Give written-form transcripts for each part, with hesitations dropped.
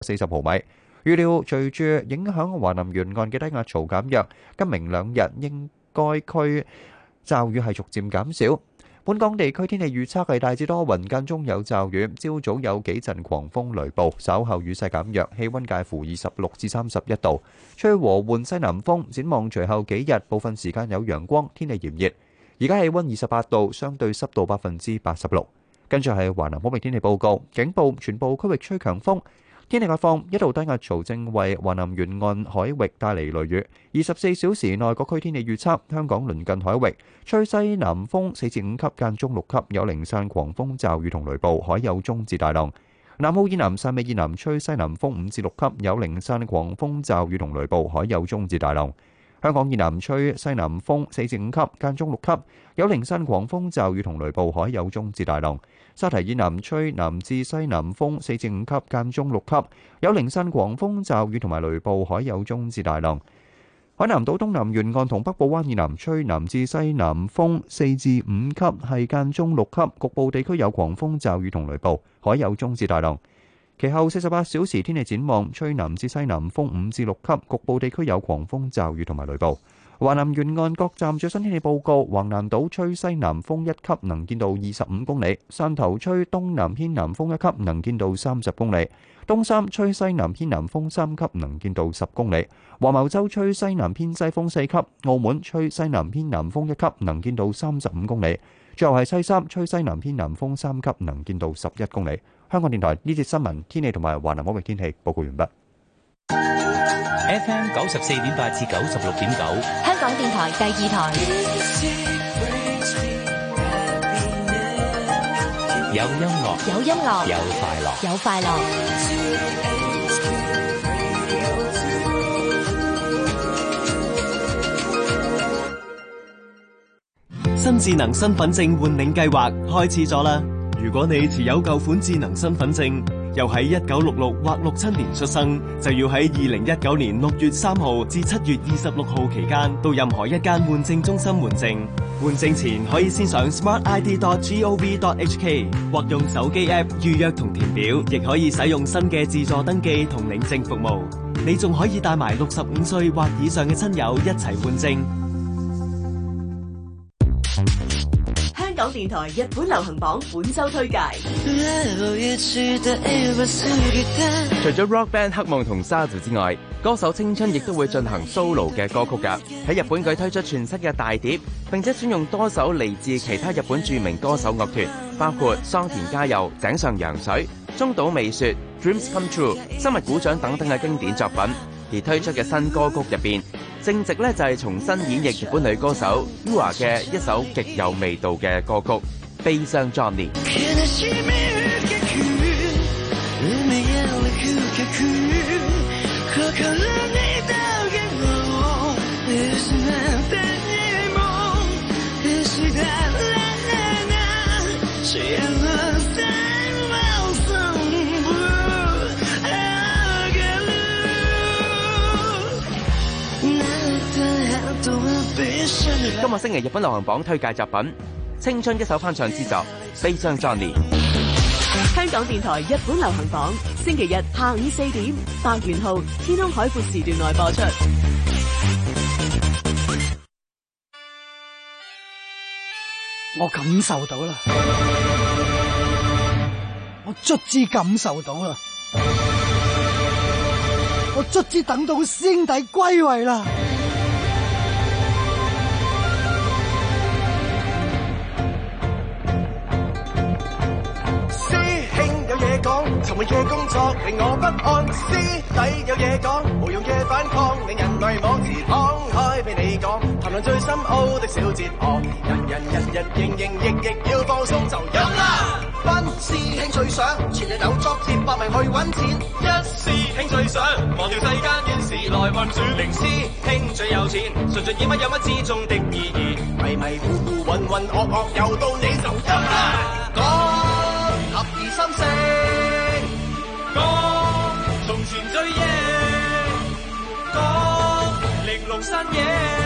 40毫米。預料隨住影響華南沿岸嘅低壓槽減弱，今明兩日應該區驟雨係逐漸減少。本港地區天氣預測係大致多雲，間中有驟雨，朝早有幾陣狂風雷暴，稍後雨勢減弱，氣溫介乎26至31度，吹和緩西南風。展望隨後幾日，部分時間有陽光，天氣炎熱。而家氣溫28度，相對濕度86%。跟住係華南海域天氣報告，警報全部區域吹強風。天氣概況，一道低壓槽正為華南沿岸海域帶嚟雷雨。24小時內各區天氣預測，香港鄰近海域吹西南風4至5級，間中6級，有零散狂風驟雨同雷暴，海有中至大浪。南澳以南、汕尾以南吹西南風5至6級，有零散狂風驟雨同雷暴，海有中至大浪。香港以南吹西南風4至5級，間中6級，有零散狂風驟雨同雷暴，海有中至大浪。沙堤以南吹南至西南風4至5級，間中6級，有零散狂風驟雨同埋雷暴，海有中至大浪。海南島東南沿岸同北部灣以南吹南至西南風4至5級，係間中6級，局部地區有狂風驟雨同雷暴，海有中至大浪。其後48小時天氣展望，吹南至西南風5至6級，局部地區有狂風驟雨同埋雷暴。華南沿岸各站最新天氣報告：橫瀾島吹西南風1級，能見度25公里；汕頭吹東南偏南風1級，能見度30公里；東三吹西南偏南風3級，能見度10公里；黃茅洲吹西南偏西風4級；澳門吹西南偏南風1級，能見度35公里；最後係西三吹西南偏南風3級，能見度11公里。香港電台呢節新聞天氣同埋華南海域天氣報告完畢。 FM 94.8至96.9， 香港電台第二台。 有音樂， 有音樂， 有快樂， 有快樂。 新智能身份證換領計劃開始咗啦！如果你持有舊款智能身份證，又喺1966或67年出生，就要喺2019年6月3號至7月26號期間，到任何一間換證中心換證。換證前可以先上 smartid.gov.hk 或用手機 App 預約同填表，亦可以使用新嘅自助登記同領證服務。你仲可以帶埋65歲或以上嘅親友一齊換證。 香港電台日本流行榜本周推介。 除咗 rock band 黑夢同沙子之外，歌手青春亦都會進行 solo 嘅歌曲㗎。喺日本佢推出全新嘅大碟，並且選用多首嚟自其他日本著名歌手樂團，包括桑田佳佑、井上陽水、中島美雪、Dreams Come True、生物鼓掌等等嘅經典作品。而推出嘅新歌曲入邊，正值咧就係重新演繹日本女歌手 Yua 嘅一首極有味道嘅歌曲《悲傷 Johnny》。今個星期日本流行榜推介作品，青春一首翻唱之作《悲傷 Johnny》。 香港電台日本流行榜，星期日下午4點，百元號天空海闊時段內播出。 我感受到啦，我卒之感受到啦，我卒之等到師兄弟歸位啦。 尋日嘅工作令我不安，師弟有嘢講，無用嘅反抗令人迷惘，自敞開俾你講，談論最深奧的小哲學，人營役要放鬆就飲啦。班師兄最想全日有作接百名去揾錢，一師兄最想忘掉世間亂事來運轉，零師兄最有錢，純粹以乜有乜之中的意義，迷迷糊糊渾渾噩噩又到你就飲啦。講合二心聲。從前最野，講玲瓏身影，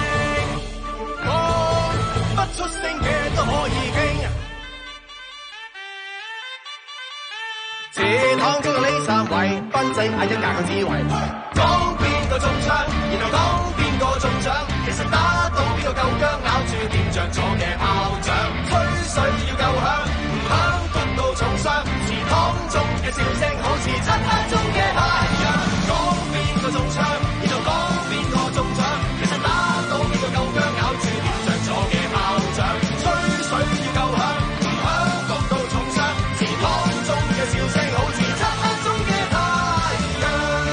講不出聲嘅都可以傾。 糖中呢三位，賓仔嗌一價個智慧。講邊個中槍，然後講邊個中獎，其實打到邊個夠薑，咬住掂着咗嘅炮仗，吹水要夠響，唔響焗到重傷，祠堂中嘅笑聲好似漆黑中嘅太陽。講邊個中槍，然後講邊個中獎，其實打到邊個夠薑，咬住掂着咗嘅炮仗，吹水要夠響，唔響焗到重傷，祠堂中嘅笑聲好似漆黑中嘅太陽。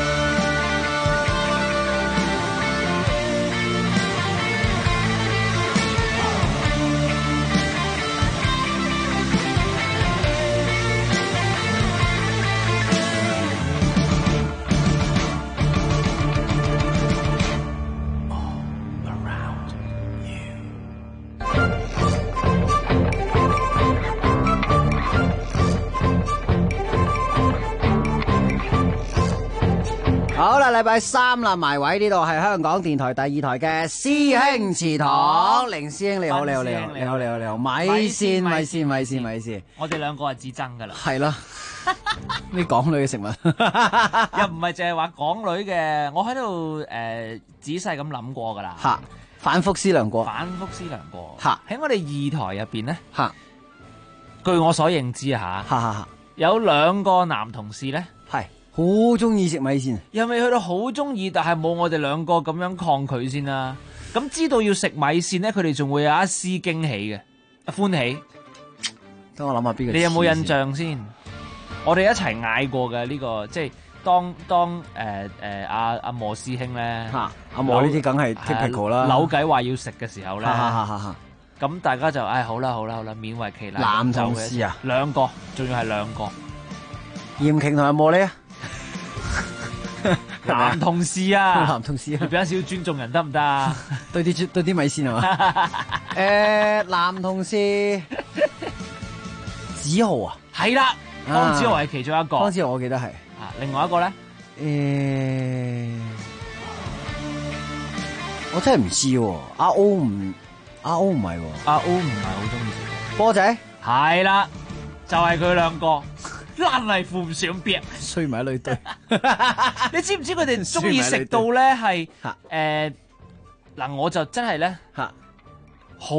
好啦，禮拜三啦，埋位呢度係香港電台第二台嘅師兄祠堂，凌師兄你好，你好，你好，你好，你好，你好，咪先，咪先，咪先，咪先， 我哋兩個係至憎噶啦， 係啦，啲港女嘅食物， 又唔係淨係話港女嘅，我喺度仔細咁諗過噶啦， 吓，反覆思量過， 反覆思量過， 吓， 喺我哋二台入邊咧， 吓， 據我所認知啊吓， 吓， 有兩個男同事咧， 係好中意食米線， 又未去到好中意，但係冇我哋兩個咁樣抗拒先啦。咁知道要食米線咧，佢哋仲會有一絲驚喜嘅，歡喜。 等我諗下邊個， 你有冇印象先？我哋一齊嗌過嘅呢個，即係當阿莫師兄咧， 阿莫呢啲梗係 typical 啦， 扭計話要食嘅時候咧，咁大家就好啦，勉為其難。 男同事啊， 兩個，仲要係兩個， 嚴瓊同阿莫呢？ 男同事啊， 男同事啊， 你俾少尊重人得唔得啊？ 對啲米線係嘛？男同事子豪啊， 係啦，方子豪係其中一個。 方子豪我記得係。 另外一個咧， 我真係唔知喎。阿 O 唔係喎。 阿 O 唔係好中意食波仔。 係啦，就係佢兩個。爛泥扶唔上壁， 衰埋一堆堆。 你知唔知佢哋中意食到咧係嗱？我就真係咧好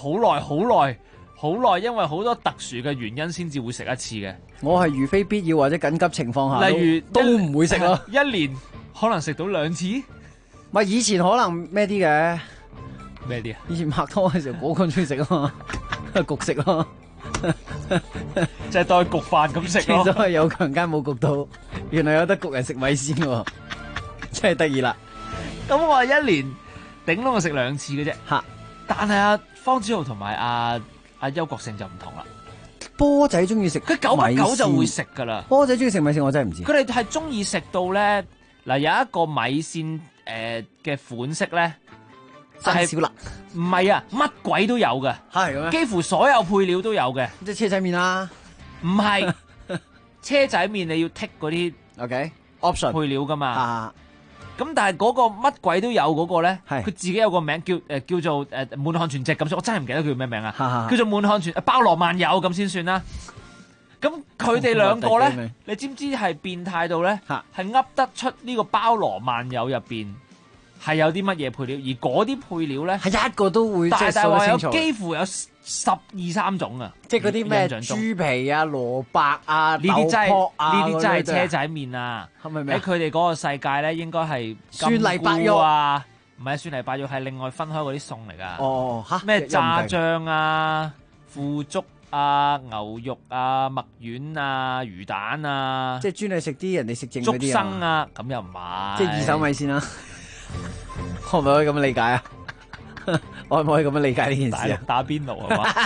耐，因為好多特殊嘅原因先至會食一次嘅。 我係如非必要或者緊急情況下， 例如都唔會食咯。 一年可能食到2次， 咪以前可能咩啲嘅咩啲啊？ 以前拍拖嘅時候，我咁中意食啊嘛，焗食咯。 就係當焗飯咁食咯， 所謂有強姦冇焗到，原來有得焗人食米線喎，真係得意啦。 咁我一年頂籠我食2次嘅啫， 吓。 但係阿方子豪同埋阿邱國勝就唔同啦。 波仔中意食， 佢久不久就會食噶啦。 波仔中意食米線，我真係唔知。 佢哋係中意食到咧，嗱，有一個米線嘅款式咧。 就係少辣， 唔係啊，乜鬼都有嘅， 係咁樣， 幾乎所有配料都有嘅， 即係車仔麵啦， 唔係車仔麵你要剔嗰啲 ，OK option 配料噶嘛，咁但係嗰個乜鬼都有嗰個咧，佢自己有個名叫做滿漢全席咁，我真係唔記得佢叫咩名啊，叫做滿漢全包羅萬有咁先算啦。咁佢哋兩個咧，你知唔知係變態到咧，係噏得出呢個包羅萬有入邊係有啲乜嘢配料，而嗰啲配料咧係一個都會大話有幾乎有12-13種啊！ 即係嗰啲咩豬皮啊、蘿蔔啊、 呢啲真係呢啲真係車仔麵啊！ 係咪喺佢哋嗰個世界咧，應該係酸泥白肉啊，唔係酸泥白肉，係另外分開嗰啲餸嚟噶。 哦，嚇咩炸醬啊、腐竹啊、牛肉啊、麥丸啊、魚蛋啊， 即係專係食啲人哋食剩嗰啲竹笙啊，咁又唔係， 即係二手米線啦。可唔可以咁樣理解啊？可唔可以咁樣理解呢件事啊？ 打邊爐係嘛？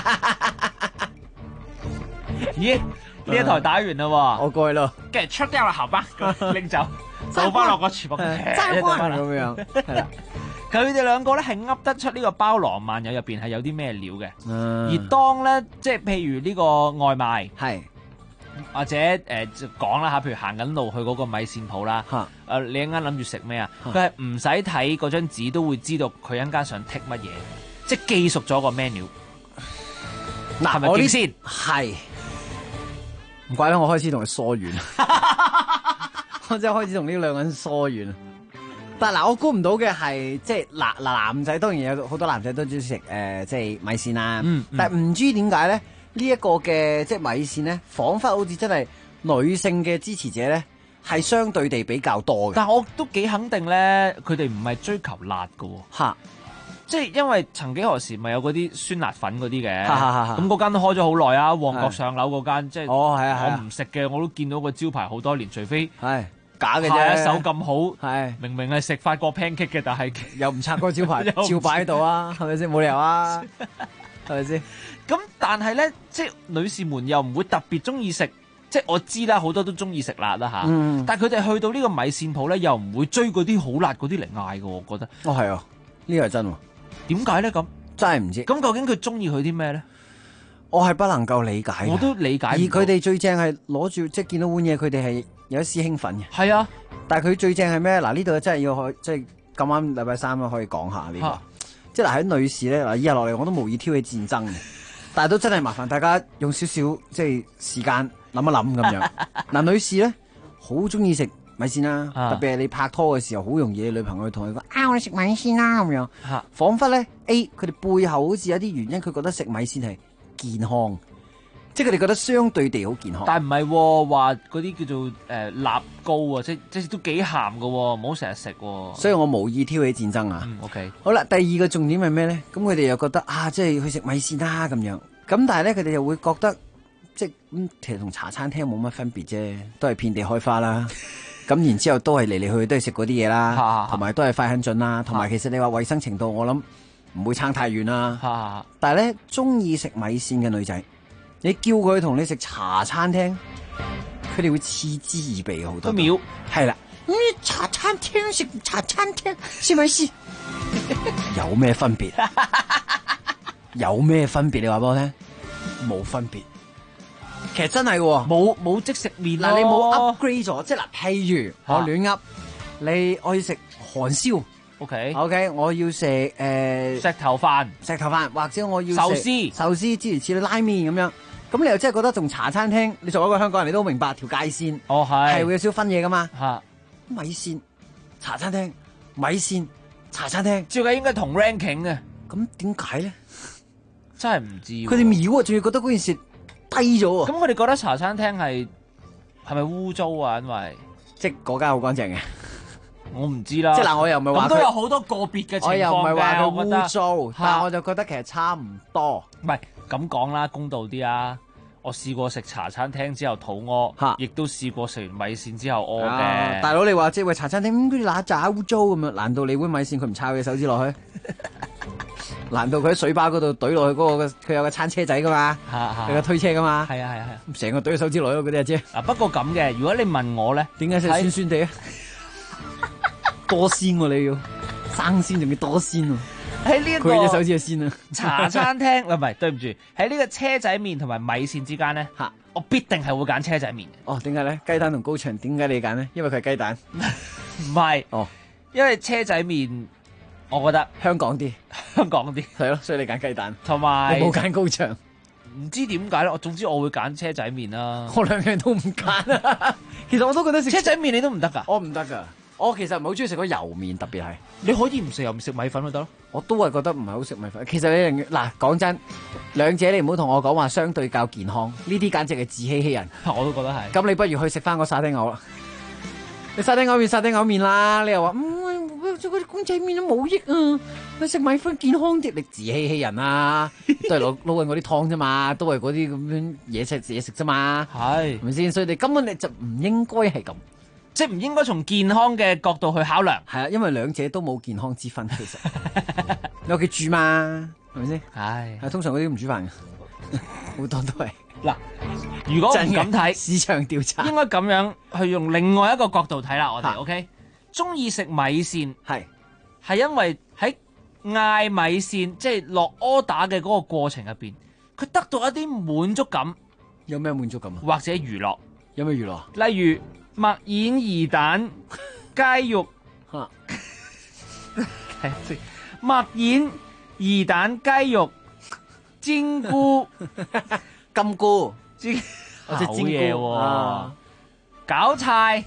咦？呢一台打完啦喎， 我過去咯， 跟住出掉啦，後班拎走，倒翻落個廚房， 爭翻咁樣。係啦， 佢哋兩個咧係噏得出呢個包羅萬有入邊係有啲咩料嘅。而當咧，即係譬如呢個外賣係。 或者就講啦嚇，譬如行緊路去嗰個米線鋪啦，你一陣間諗住食咩啊？佢係唔使睇嗰張紙都會知道佢一陣間想剔乜嘢，即係記熟咗個 menu。 嗱， 係咪勁先？ 係唔怪得我開始同佢疏遠，我真係開始同呢兩個人疏遠。但嗱，我估唔到嘅係即係男仔當然有好多男仔都中意食即係米線啦。但係唔知點解咧呢一個嘅即係米線咧，彷彿好似真係女性嘅支持者咧係相對地比較多嘅。 但係我都幾肯定咧，佢哋唔係追求辣㗎喎。 嚇！ 即係因為曾幾何時咪有嗰啲酸辣粉嗰啲嘅， 咁嗰間都開咗好耐啊！旺角上樓嗰間即係係啊， 我唔食嘅，我都見到個招牌好多年，除非係假嘅啫， 手咁好， 係明明係食法國 pancake 嘅，但係又唔拆嗰個招牌，照擺喺度啊，係咪先？冇理由啊，係咪先？ 咁但係咧，即係女士們又唔會特別中意食，即係我知啦，好多都中意食辣啦嚇。但係佢哋去到呢個米線鋪咧，又唔會追嗰啲好辣嗰啲嚟嗌嘅，我覺得。 哦，係啊，呢個係真喎。 點解咧咁？ 真係唔知。 咁究竟佢中意佢啲咩咧？ 我係不能夠理解。 我都理解唔到。 而佢哋最正係攞住，即係見到碗嘢，佢哋係有一絲興奮嘅。 係啊， 但係佢最正係咩？嗱，呢度真係要即係咁啱禮拜三可以講下呢個。即係嗱，喺女士咧，嗱，以下落嚟我都無意挑起戰爭嘅，但係都真係麻煩大家用少少即係時間諗一諗咁樣。嗱，女士咧好中意食米線啦，特別係你拍拖嘅時候，好容易你女朋友同佢講我哋食米線啦咁樣，彷彿咧 A 佢哋背後好似有啲原因，佢覺得食米線係健康，即係佢哋覺得相對地好健康。 但係唔係話嗰啲叫做臘膏啊，即係都幾鹹㗎喎，唔好成日食喎。 所以我無意挑起戰爭啊。 OK， 好啦，第二個重點係咩咧？咁佢哋又覺得即係去食米線啦咁樣，咁但係咧佢哋又會覺得即係其實同茶餐廳冇乜分別啫，都係遍地開花啦。咁然之後都係嚟嚟去去都係食嗰啲嘢啦，同埋都係快狠準啦，同埋其實你話衛生程度我諗唔會差太遠啦。但係咧中意食米線嘅女仔，你叫佢同你食茶餐廳，佢哋會嗤之以鼻好多。 秒係啦，茶餐廳食茶餐廳食米線有咩分別？有咩分別？你話俾我聽，冇分別。其實真係喎， 冇即食麵嗱，你冇 upgrade 咗，即係嗱，譬如我亂噏，我要食韓燒 ，OK， 我要食石頭飯， 或者我要壽司諸如此類拉麵咁樣，咁你又真係覺得同茶餐廳，你作為一個香港人，你都明白條界線，係會有少分嘢噶嘛，米線茶餐廳，米線茶餐廳， 照計應該同 ranking 嘅， 咁點解咧？ 真係唔知， 佢哋秒啊，仲要覺得嗰件事低咗啊！ 咁佢哋覺得茶餐廳係咪污糟啊？因為即係嗰間好乾淨嘅， 我唔知啦。 即係嗱，我又唔係話咁都有好多個別嘅情況嘅， 我又唔係話佢我覺得污糟，但係我就覺得其實差唔多。 唔係咁講啦，公道啲啊！我試過食茶餐廳之後肚屙，亦都試過食完米線之後屙嘅。 大佬你話即係喂茶餐廳佢嗱渣污糟咁樣，難道你碗米線佢唔抄佢手指落去？難道佢喺水吧嗰度懟落去嗰個佢有個餐車仔噶嘛？有個推車噶嘛？ 係啊， 成個懟手指落去嗰啲阿姐。 不過咁嘅，如果你問我咧， 點解食酸酸地啊？多鮮喎你要生鮮仲要多鮮喎。 喺呢一個佢隻手指係鮮啊！ 茶餐廳唔係，對唔住，喺呢個車仔麵同埋米線之間咧，我必定係會揀車仔麵。 哦，點解咧？雞蛋同高牆點解你揀咧？因為佢係雞蛋。 唔係，因為車仔麵。我覺得香港啲係咯，所以你揀雞蛋， 同埋你冇揀高牆， 唔知點解咧？總之我會揀車仔麵啦。 我兩樣都唔揀啊！其實我都覺得食車仔麵你都唔得㗎， 我唔得㗎。我其實唔係好中意食嗰油麵，特別係你可以唔食油唔食米粉咪得咯。 我都係覺得唔係好食米粉。其實你嗱講真，兩者你唔好同我講話相對較健康，呢啲簡直係自欺欺人。 我都覺得係。 咁你不如去食翻個沙丁牛啦。你沙丁牛麵啦，你又話嗰啲公仔麵都冇益啊！你食米粉健康啲，你自欺欺人啊！都係撈緊嗰啲湯啫嘛，都係嗰啲咁樣嘢食啫嘛，係咪先？所以你根本你就唔應該係咁， 即係唔應該從健康嘅角度去考量。 係啊，因為兩者都冇健康之分，其實你屋企煮嘛，係咪先？係通常嗰啲唔煮飯嘅，好多都係嗱。如果唔咁睇市場調查， 應該咁樣去用另外一個角度睇啦。我哋 OK。中意食米線係因為喺嗌米線即係落 order 嘅嗰個過程入邊，佢得到一啲滿足感。 有咩滿足感啊？ 或者娛樂？ 有咩娛樂？ 例如墨丸魚蛋雞肉，墨丸魚蛋雞肉煎菇金菇或者煎嘢菇喎。韭菜，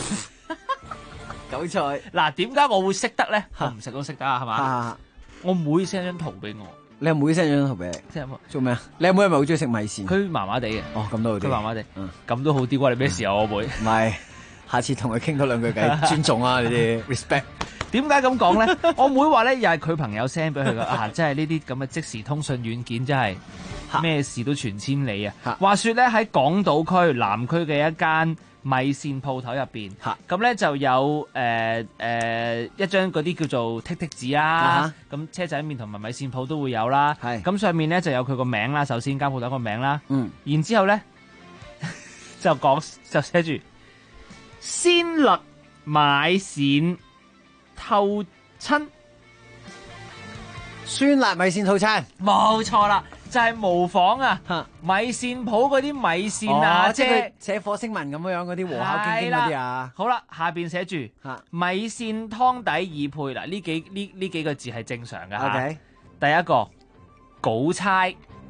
韭菜嗱，點解我會識得咧？我唔食都識得啊，係嘛？我妹 send 張圖俾我， 你阿妹 send 張圖俾你，做咩啊？你阿妹係咪好中意食米線？ 佢麻麻地嘅。 哦，咁都好啲。 佢麻麻地，咁都好啲。關你咩事啊？我妹。 唔係，下次同佢傾多兩句偈，尊重啊！你哋 respect。 點解咁講咧？我妹話咧，又係佢朋友 send 俾佢噶，真係呢啲咁嘅即時通訊軟件真係咩事都傳千里啊！話說咧喺港島區南區嘅一間米線鋪頭入邊，咁咧就有一張嗰啲叫做剔剔紙啊，咁車仔麵同埋米線鋪都會有啦。咁上面咧就有佢個名啦，首先間鋪頭個名啦，然之後咧就寫住鮮律買線套餐， 酸辣米線套餐， 冇錯啦，就係模仿啊米線鋪嗰啲米線啊， 即係佢寫火星文咁樣嗰啲和考經經嗰啲啊。 好啦，下邊寫住米線湯底已配嗱，呢幾個字係正常噶吓。第一個稿差，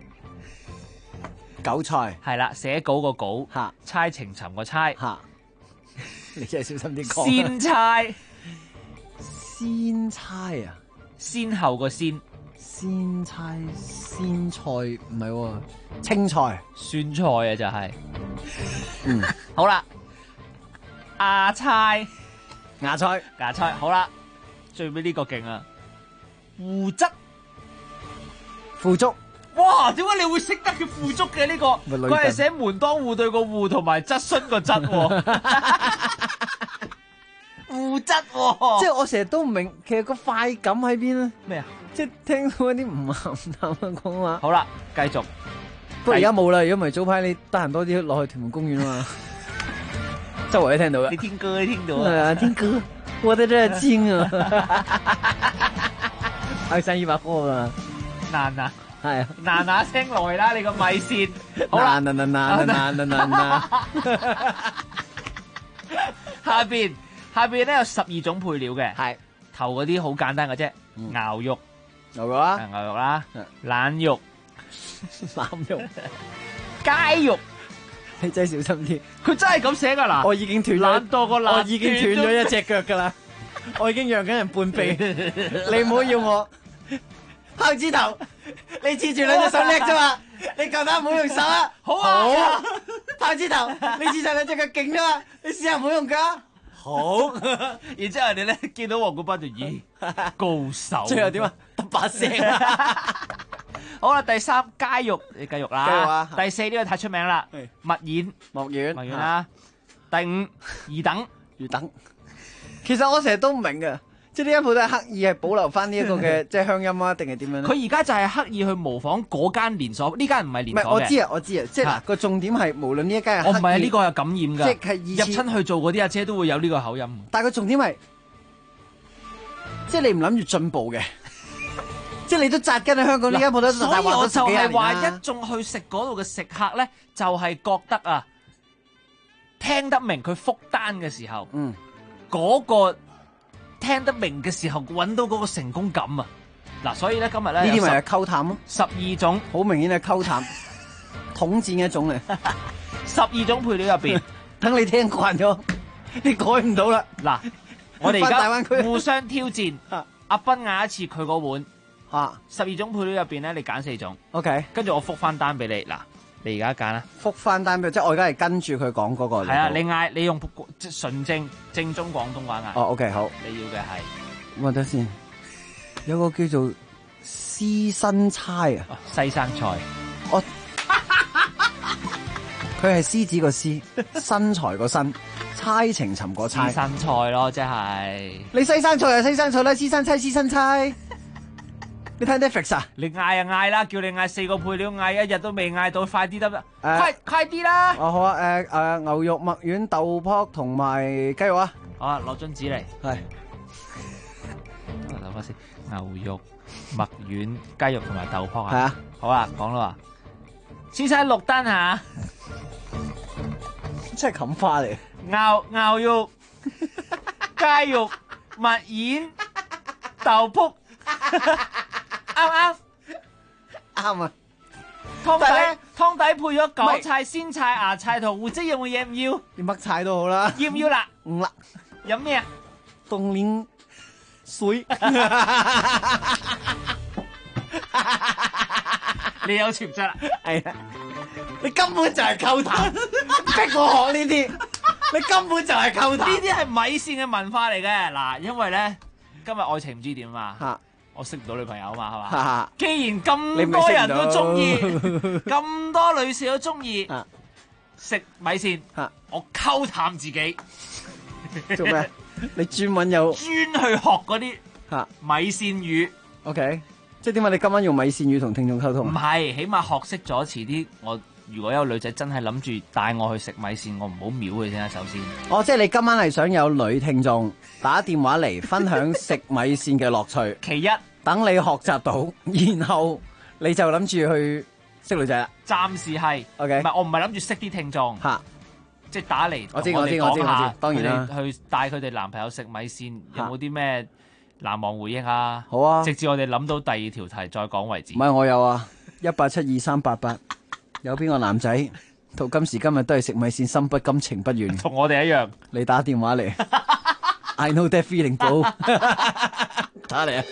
韭菜係啦，寫稿個稿，差情尋個差， 你真係小心啲講。 鮮差。 鮮差啊， 先後個鮮， 鮮差鮮菜唔係喎，青菜酸菜啊就係，好啦，芽菜，好啦，最尾呢個勁啊，腐竹，哇，點解你會識得叫腐竹嘅呢個？佢係寫門當戶對個戶同埋質詢個質喎。腐質喎， 即係我成日都唔明，其實個快感喺邊咧？ 咩啊？ 即係聽到嗰啲唔鹹淡嘅講話。 好啦，繼續。 不過而家冇啦，如果唔係早排你得閒多啲落去屯門公園啊嘛，周圍都聽到嘅。 你聽歌，你聽到係啊，聽歌，我在這聽啊。開生意百科啊， 難啊， 係啊， 嗱聲來啦，你個米線。好啦， 嗱， 下邊咧有12種配料嘅，係頭嗰啲好簡單嘅啫，牛肉啦，腩肉，雞肉， 你真係小心啲， 佢真係咁寫噶嗱， 我已經斷懶多個懶， 我已經斷咗一隻腳噶啦，我已經讓緊人半臂，你唔好要我豹子頭，你黐住兩隻手叻啫嘛，你夠膽唔好用手啊？ 好啊， 豹子頭，你黐晒兩隻腳勁啫嘛，你試下唔好用腳。 好，然之後人哋咧見到黃冠斌就咦高手， 最後點啊？得把聲。 好啦，第三雞肉，你雞肉啦。第四呢個太出名啦，麥丸啦。第五魚等。 其實我成日都唔明嘅，即係呢間鋪都係刻意係保留翻呢一個嘅即係鄉音啊，定係點樣咧？ 佢而家就係刻意去模仿嗰間連鎖，呢間唔係連鎖嘅。 我知啊，即係嗱個重點係無論呢一間係我唔係呢個係感染㗎， 即係入親去做嗰啲阿姐都會有呢個口音。 但係個重點係，即係你唔諗住進步嘅，即係你都紮根喺香港呢間鋪都大話咗十幾年啦。所以我就係話一眾去食嗰度嘅食客咧， 就係覺得啊，聽得明佢覆單嘅時候，嗰個。聽得明嘅時候，揾到嗰個成功感啊！嗱，所以咧今日咧呢啲咪係溝淡咯 ，12種好明顯係溝淡，統戰嘅一種嚟。 12種配料入邊， 等你聽慣咗，你改唔到啦。 嗱，我哋而家互相挑戰，阿斌嗌一次佢嗰碗，12種配料入邊咧，你揀4種 ，OK， 跟住我覆翻單俾你。嗱，你而家揀啦， 覆翻單俾，即係我而家係跟住佢講嗰個。 係啊，你用純正宗廣東話嗌。 哦，OK，好。 你要嘅係， 我等先，有個叫做西生差啊， 西生菜。 佢係獅子個獅，身材個身，猜情尋個猜。 西生菜咯，即係。 你西生菜就西生菜啦，師生猜師生猜。你睇 Netflix 啊？ 你嗌啊嗌啦，叫你嗌4個配料，嗌1日都未嗌到，快啲得啦！快啲啦！ 哦好啊，牛肉、麥丸、豆卜同埋雞肉啊！ 好啊，攞張紙嚟。係。諗翻先，牛肉、麥丸、雞肉同埋豆卜啊。係啊。好啊，講啦。先生錄單下。 真係冚花嚟。 牛肉、雞肉、麥丸、豆卜。啱啊！ 湯底湯底配咗韭菜、鮮菜、芽菜同胡椒，有冇嘢唔要？ 你乜菜都好啦。 要唔要啦？ 唔啦。 飲咩啊？ 凍檸水。 你有潛質啦。 係啊，你根本就係溝淡，逼我學呢啲，你根本就係溝淡。 呢啲係米線嘅文化嚟嘅。嗱，因為咧今日愛情唔知點啊。我識唔到女朋友啊嘛，係嘛？既然咁多人都中意，咁多女士都中意食米線，我溝淡自己。 做咩？你專去學嗰啲米線語。 OK， 即係點解你今晚用米線語同聽眾溝通？ 唔係，起碼學識咗，遲啲我如果有女仔真係諗住帶我去食米線，我唔好秒佢先啊。首先， 即係你今晚係想有女聽眾打電話嚟分享食米線嘅樂趣。 其一， 等你學習到，然後你就諗住去識女仔啦。 暫時係 OK， 唔係我唔係諗住識啲聽眾即係打嚟。 我知，當然啦。 去帶佢哋男朋友食米線，有冇啲咩難忘回憶啊？ 好啊， 直至我哋諗到第二條題再講為止。 唔係我有啊，1872388，有邊個男仔到今時今日都係食米線，心不甘情不願， 同我哋一樣。 你打電話嚟，I know that feeling， bro 打嚟啊！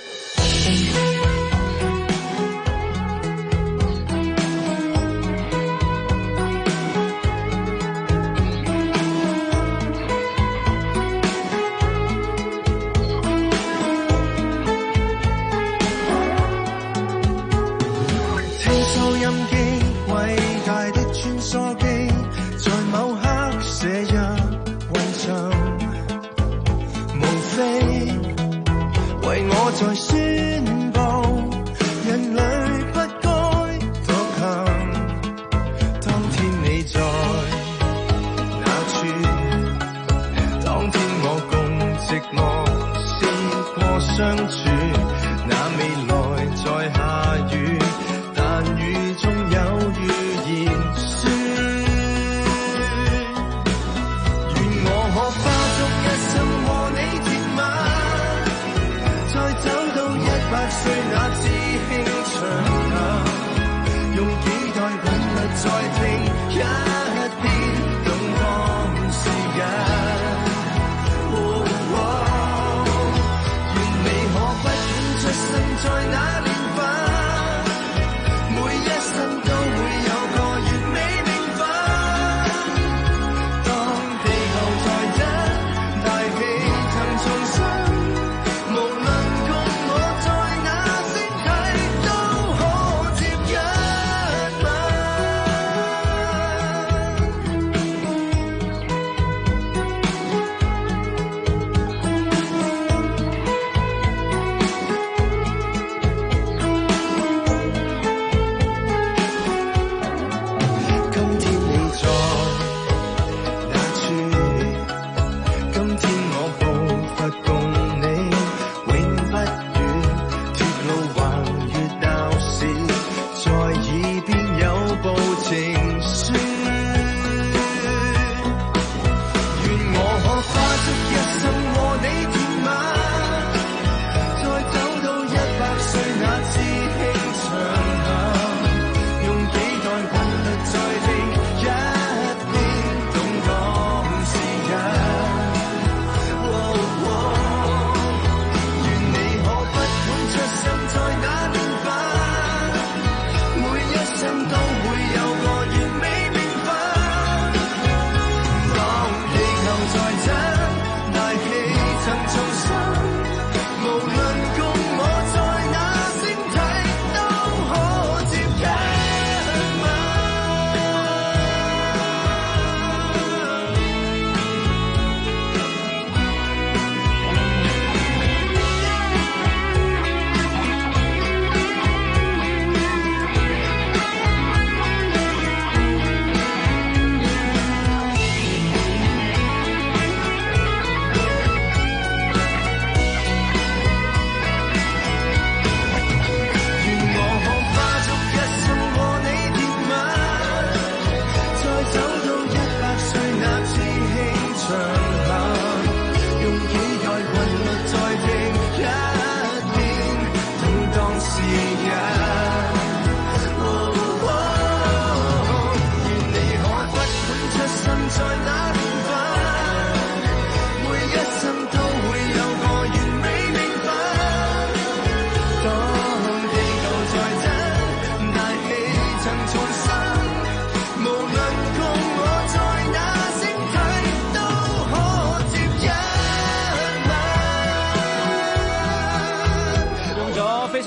再宣布，人類不該獨行。當天你在哪處？當天我共寂寞試過相處。那未來在下雨，但雨中有預言說，願我可花足一生和你鐵馬。再走到100歲那知輕長談，用幾代韻律再聽一遍動盪時間。願你可不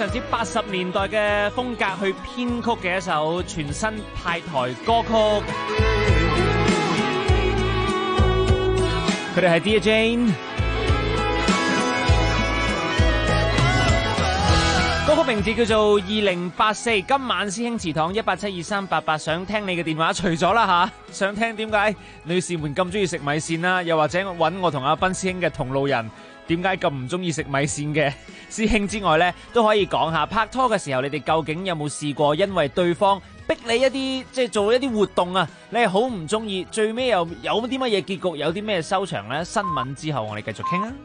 常之80年代嘅風格去編曲嘅一首全新派台歌曲。佢哋係 Dear Jane。歌曲名字叫做2084，今晚師兄祠堂1872388，想聽你嘅電話。除咗啦想聽點解女士們咁中意食米線啦，又或者揾我同阿斌師兄嘅同路人點解咁唔中意食米線嘅師兄之外呢，都可以講下拍拖嘅時候，你哋究竟有冇試過因為對方逼你一啲即係做一啲活動啊，你係好唔中意，最尾又有啲乜嘢結局，有啲咩收場呢？新聞之後我哋繼續傾啊！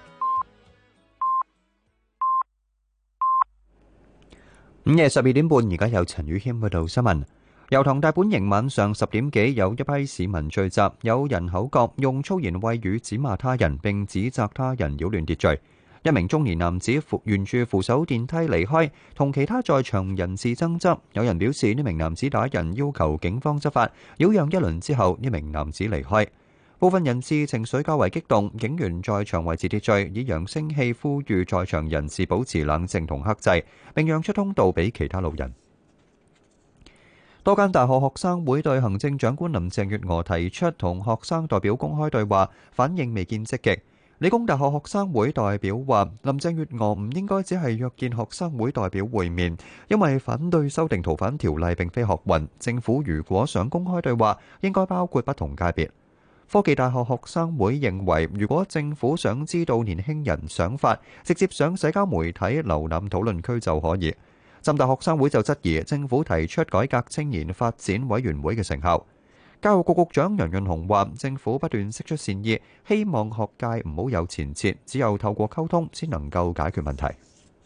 午夜12點半，而家有陳宇謙報道新聞。油塘大本營晚上10點幾，有一批市民聚集，有人口角，用粗言穢語指罵他人，並指責他人擾亂秩序。一名中年男子沿住扶手電梯離開，同其他在場人士爭執。有人表示呢名男子打人，要求警方執法。擾攘一輪之後，呢名男子離開。部分人士情緒較為激動，警員在場維持秩序，以揚聲器呼籲在場人士保持冷靜同克制，並讓出通道俾其他路人。多間大學學生會對行政長官林鄭月娥提出同學生代表公開對話，反應未見積極。理工大學學生會代表話，林鄭月娥唔應該只係約見學生會代表會面，因為反對修訂逃犯條例並非學運。政府如果想公開對話，應該包括不同界別。科技大學學生會認為，如果政府想知道年輕人想法，直接上社交媒體瀏覽討論區就可以。浸大學生會就質疑政府提出改革青年發展委員會嘅成效。教育局局長楊潤雄話，政府不斷釋出善意，希望學界唔好有前設，只有透過溝通先能夠解決問題。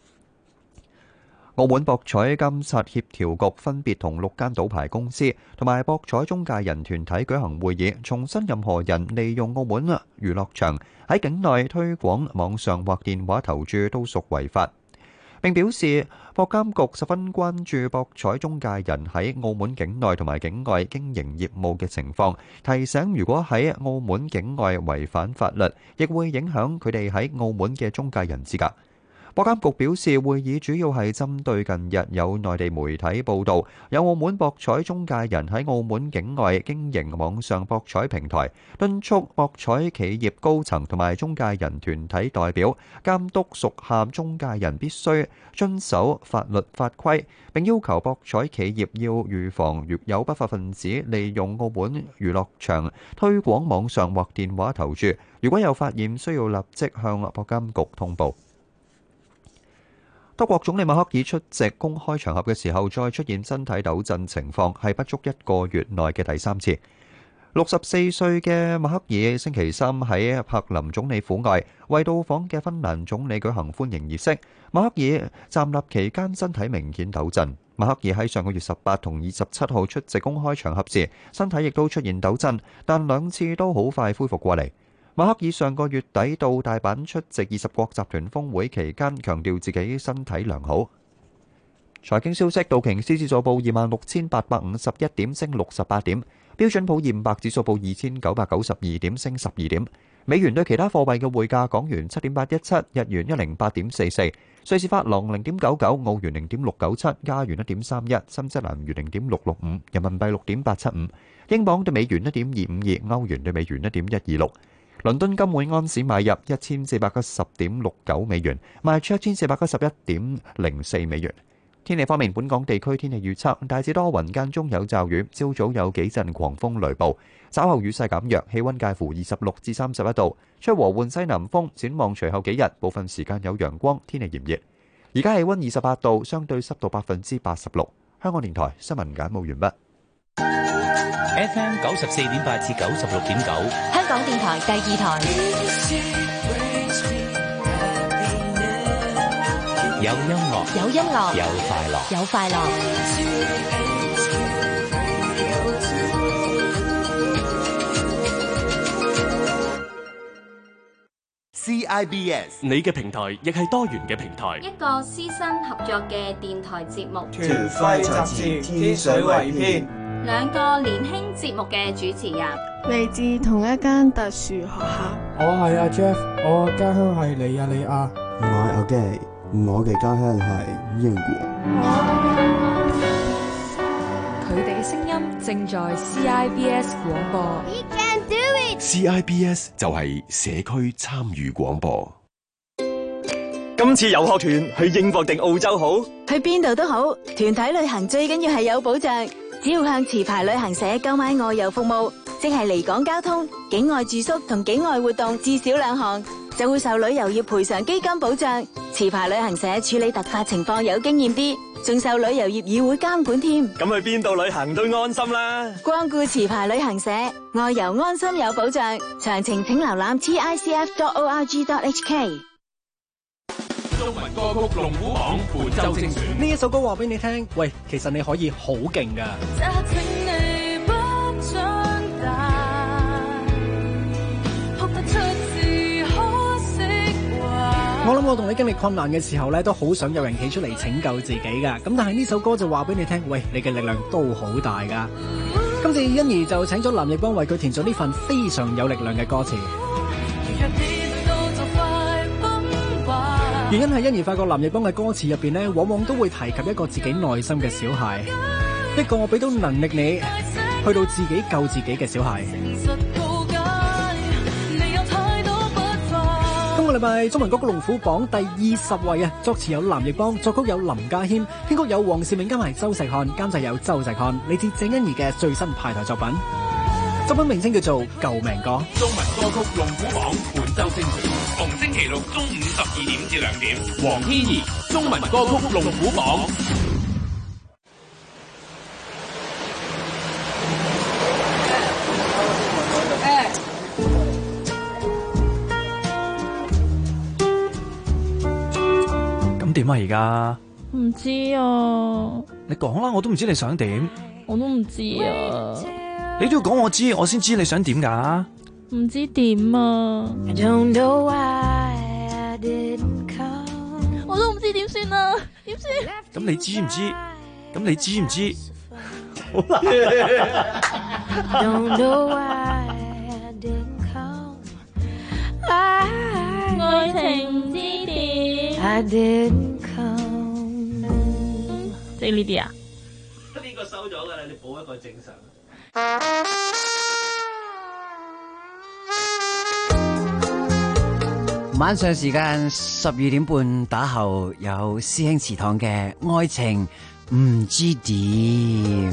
澳門博彩監察協調局分別同6間賭牌公司同埋博彩中介人團體舉行會議，重申任何人利用澳門娛樂場喺境內推廣網上或電話投注都屬違法。並表示，博監局十分關注博彩中介人喺澳門境內同埋境外經營業務嘅情況，提醒如果喺澳門境外違反法律，亦會影響佢哋喺澳門嘅中介人資格。博監局表示，會議主要係針對近日有內地媒體報道，有澳門博彩中介人喺澳門境外經營網上博彩平台，敦促博彩企業高層同埋中介人團體代表監督屬下中介人必須遵守法律法規，並要求博彩企業要預防有不法分子利用澳門娛樂場推廣網上或電話投注，如果有發現，需要立即向博監局通報。德國總理默克爾出席公開場合嘅時候，再出現身體抖震情況，係不足1個月內嘅第3次。64歲嘅默克爾星期三喺柏林總理府外為到訪嘅芬蘭總理舉行歡迎儀式。默克爾站立期間身體明顯抖震。默克爾喺上個月18同27號出席公開場合時，身體亦都出現抖震，但2次都好快恢復過嚟。默克爾上個月底到大阪出席20國集團峰會期間，強調自己身體良好。財經消息，道瓊斯指數報26,851點，升68點；標準普爾500指數報2,992點，升12點。美元對其他貨幣嘅匯價：港元7.817，日元108.44，瑞士法郎0.99，澳元0.697，加元1.31，新西蘭元0.665，人民幣6.875，英鎊對美元1.252，歐元對美元1.126。倫敦金每安士買入1410.69美元，賣出1411.04美元。天氣方面，本港地區天氣預測大致多雲，間中有驟雨，朝早有幾陣狂風雷暴，稍後雨勢減弱，氣溫介乎26至31度，吹和緩西南風。展望隨後幾日，部分時間有陽光，天氣炎熱。而家氣溫28度，相對濕度86%。香港電台新聞簡報完畢。 FM 94.8至96.9， 香港電台第2台。 有音樂， 有音樂， 有快樂， 有快樂。 CIBS， 你嘅平台亦係多元嘅平台， 一個師生合作嘅電台節目。 團輝雜誌天水圍篇， 兩個年輕節目嘅主持人， 嚟自同一間特殊學校。 我係阿 Jeff， 我家鄉係尼日利亞。 我係阿基， 我嘅家鄉係英國。 佢哋嘅聲音正在 CIBS 廣播。 We can do it! CIBS 就係社區參與廣播。 今次遊學團去英國定澳洲好？ 去邊度都好，團體旅行最緊要係有保障。只要向持牌旅行社購買外遊服務，即係離港交通、境外住宿同境外活動至少2項，就會受旅遊業賠償基金保障。持牌旅行社處理突發情況有經驗啲，仲受旅遊業議會監管添。 咁去邊度旅行都安心啦。 光顧持牌旅行社，外遊安心有保障。詳情請瀏覽 ticf.org.hk。 中文歌曲龍虎榜本周精選， 呢一首歌話俾你聽，喂，其實你可以好勁噶。我諗我同你經歷困難嘅時候咧，都好想有人企出嚟拯救自己噶。咁但係呢首歌就話俾你聽，喂，你嘅力量都好大噶。今次欣宜就請咗藍奕邦為佢填咗呢份非常有力量嘅歌詞。原因係欣宜發覺藍奕邦嘅歌詞入邊咧，往往都會提及一個自己內心嘅小孩，一個俾到能力你去到自己救自己嘅小孩。今個禮拜中文歌曲龍虎榜第20位啊，作詞有藍奕邦，作曲有林家謙，編曲有黃兆銘加埋周石漢，監製有周石漢，嚟自鄭欣宜嘅最新派台作品。作品名稱叫做《救命歌》。 中文歌曲龍虎榜本周精選，逢星期六中午12點至2點，黃天怡中文歌曲龍虎榜。 咁點啊？而家唔知啊。 你講啦，我都唔知你想點。 我都唔知啊。 你都要講我知，我先知你想點㗎。 唔知點啊！我都唔知點算啊！點算？ 咁你知唔知？咁你知唔知？好難。 愛情唔知點。即係呢啲啊？ 呢個收咗㗎啦，你補一個正常。 晚上時間12點半打後有師兄祠堂嘅愛情唔知點。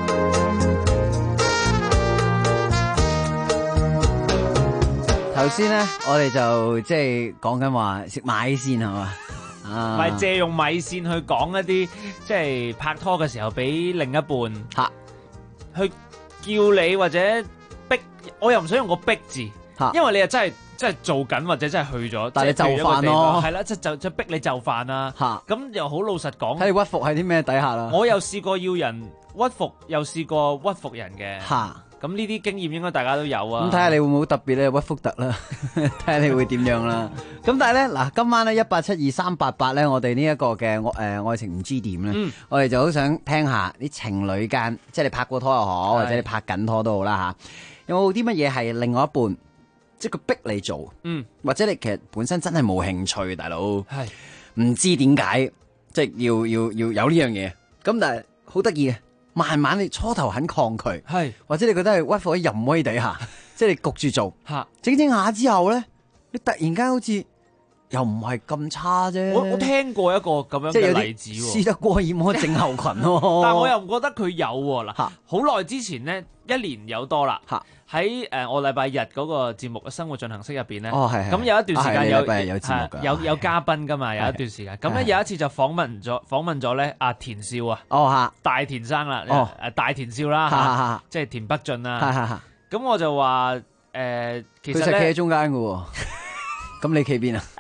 頭先咧，我哋就即係講緊話食米線係嘛？ 唔係借用米線去講一啲即係拍拖嘅時候俾另一半去叫你或者逼，我又唔想用個逼字，因為你又真係做緊或者真係去咗， 但係你就範咯， 係啦，就逼你就範啦。咁又好老實講， 睇你屈服喺啲咩底下啦。 我又試過要人屈服，又試過屈服人嘅。咁呢啲經驗應該大家都有啊。 咁睇下你會唔會特別咧屈福特啦，睇下你會點樣啦。咁但係咧嗱，今晚咧1872388咧，我哋呢一個嘅愛情唔知點咧，我哋就好想聽下啲情侶間，即係你拍過拖又好，或者你拍緊拖都好啦吓，有冇啲乜嘢係另外一半，即係佢逼你做，或者你其實本身真係冇興趣，大佬係唔知點解，即係要有呢樣嘢，咁但係好得意嘅。慢慢你初頭很抗拒，係或者你覺得係屈服喺淫威底下，即係你焗住做，整整下之後咧，你突然間好似又唔係咁差啫。 我聽過一個咁樣嘅例子， 試得過耳摸症候群咯。 但係我又唔覺得佢有嗱，好耐之前咧，1年有多啦。喺我禮拜日嗰個節目《生活進行式》入邊咧，咁有一段時間有嘉賓噶嘛，有一段時間。咁咧有一次就訪問咗咧阿田少啊，大田生啦，大田少啦，即係田北俊啦。咁我就話其實咧，佢就企喺中間噶喎，咁你企邊啊？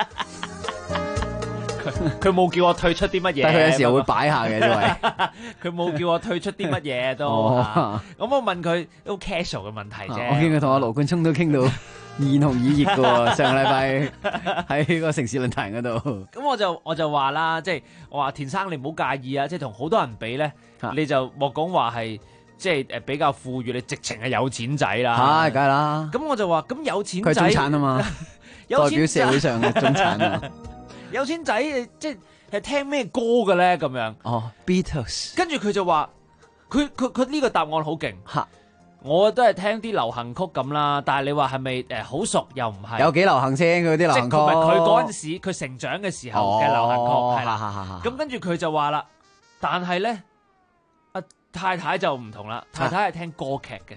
佢冇叫我退出啲乜嘢， 但係佢有時候會擺下嘅，因為佢冇叫我退出啲乜嘢都。咁我問佢都 casual 嘅問題啫。 我見佢同阿羅冠聰都傾到耳紅耳熱嘅喎，上個禮拜喺個城市論壇嗰度。 咁我就話啦，即係我話田生你唔好介意啊，即係同好多人比咧，你就莫講話係即係比較富裕，你直情係有錢仔啦。 係，梗係啦。 咁我就話咁有錢仔， 佢係中產啊嘛，代表社會上嘅中產啊。 有錢仔即係聽咩歌嘅咧？咁樣 Beatles。 跟住佢就話，佢呢個答案好勁。我都係聽啲流行曲咁啦，但係你話係咪好熟又唔係？ 有幾流行先佢啲流行曲？ 佢嗰陣時佢成長嘅時候嘅流行曲係啦。咁跟住佢就話啦，但係咧，阿太太就唔同啦，太太係聽歌劇嘅。